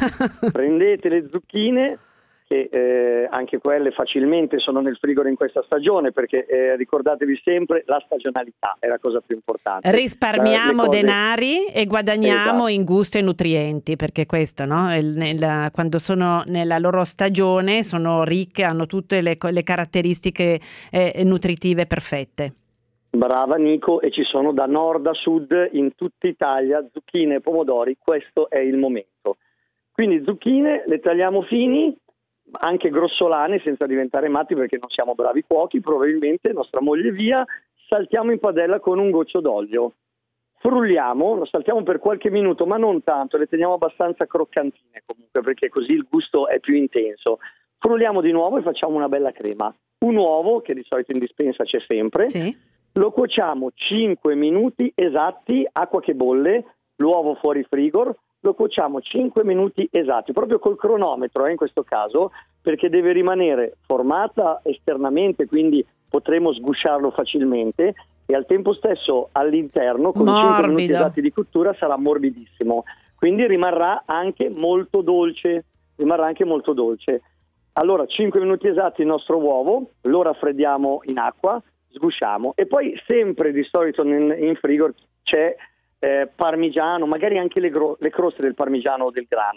è prendete le zucchine, che eh, anche quelle facilmente sono nel frigorifero in questa stagione, perché eh, ricordatevi sempre la stagionalità è la cosa più importante.
Risparmiamo
cose...
denari e guadagniamo, esatto, in gusto e nutrienti, perché questo, no? Il, nel, quando sono nella loro stagione sono ricche, hanno tutte le, le caratteristiche eh, nutritive perfette.
Brava Nico, e ci sono da nord a sud in tutta Italia zucchine e pomodori, questo è il momento. Quindi zucchine le tagliamo fini, anche grossolane senza diventare matti perché non siamo bravi cuochi, probabilmente nostra moglie via, saltiamo in padella con un goccio d'olio, frulliamo, lo saltiamo per qualche minuto ma non tanto, le teniamo abbastanza croccantine comunque perché così il gusto è più intenso, frulliamo di nuovo e facciamo una bella crema. Un uovo, che di solito in dispensa c'è sempre, sì, lo cuociamo cinque minuti esatti, acqua che bolle, l'uovo fuori frigor, lo cuociamo cinque minuti esatti, proprio col cronometro eh, in questo caso, perché deve rimanere formata esternamente, quindi potremo sgusciarlo facilmente, e al tempo stesso all'interno, con
morbido,
cinque minuti esatti di cottura, sarà morbidissimo, quindi rimarrà anche molto dolce, rimarrà anche molto dolce. Allora, cinque minuti esatti il nostro uovo, lo raffreddiamo in acqua, sgusciamo, e poi sempre di solito in, in frigo c'è Eh, parmigiano, magari anche le, gro- le croste del parmigiano o del grana.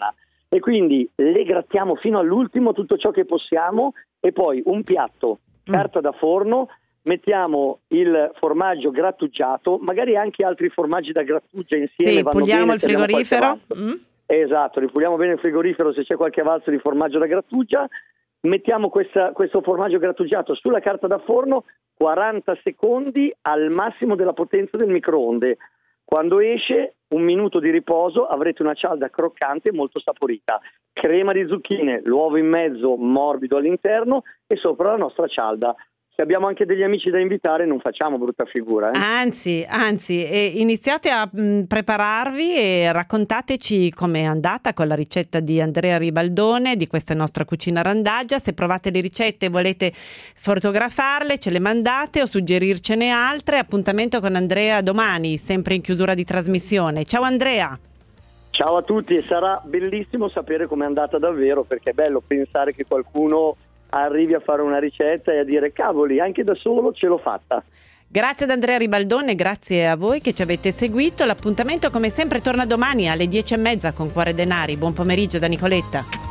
e quindi le grattiamo fino all'ultimo tutto ciò che possiamo e poi un piatto, carta da forno, mettiamo il formaggio grattugiato, magari anche altri formaggi da grattugia insieme.
Sì,
vanno
puliamo
bene,
il frigorifero. Mm.
Esatto, ripuliamo bene il frigorifero se c'è qualche avalzo di formaggio da grattugia. Mettiamo questa, questo formaggio grattugiato sulla carta da forno, quaranta secondi al massimo della potenza del microonde. Quando esce, un minuto di riposo, avrete una cialda croccante e molto saporita. Crema di zucchine, l'uovo in mezzo, morbido all'interno e sopra la nostra cialda. Se abbiamo anche degli amici da invitare non facciamo brutta figura. Eh?
Anzi, anzi, e iniziate a mh, prepararvi e raccontateci com'è andata con la ricetta di Andrea Ribaldone di questa nostra cucina randaggia. Se provate le ricette e volete fotografarle, ce le mandate o suggerircene altre. Appuntamento con Andrea domani, sempre in chiusura di trasmissione. Ciao Andrea!
Ciao a tutti, e sarà bellissimo sapere com'è andata davvero, perché è bello pensare che qualcuno arrivi a fare una ricetta e a dire cavoli, anche da solo ce l'ho fatta.
Grazie ad Andrea Ribaldone, grazie a voi che ci avete seguito. L'appuntamento come sempre torna domani alle dieci e mezza con Cuore Denari. Buon pomeriggio da Nicoletta.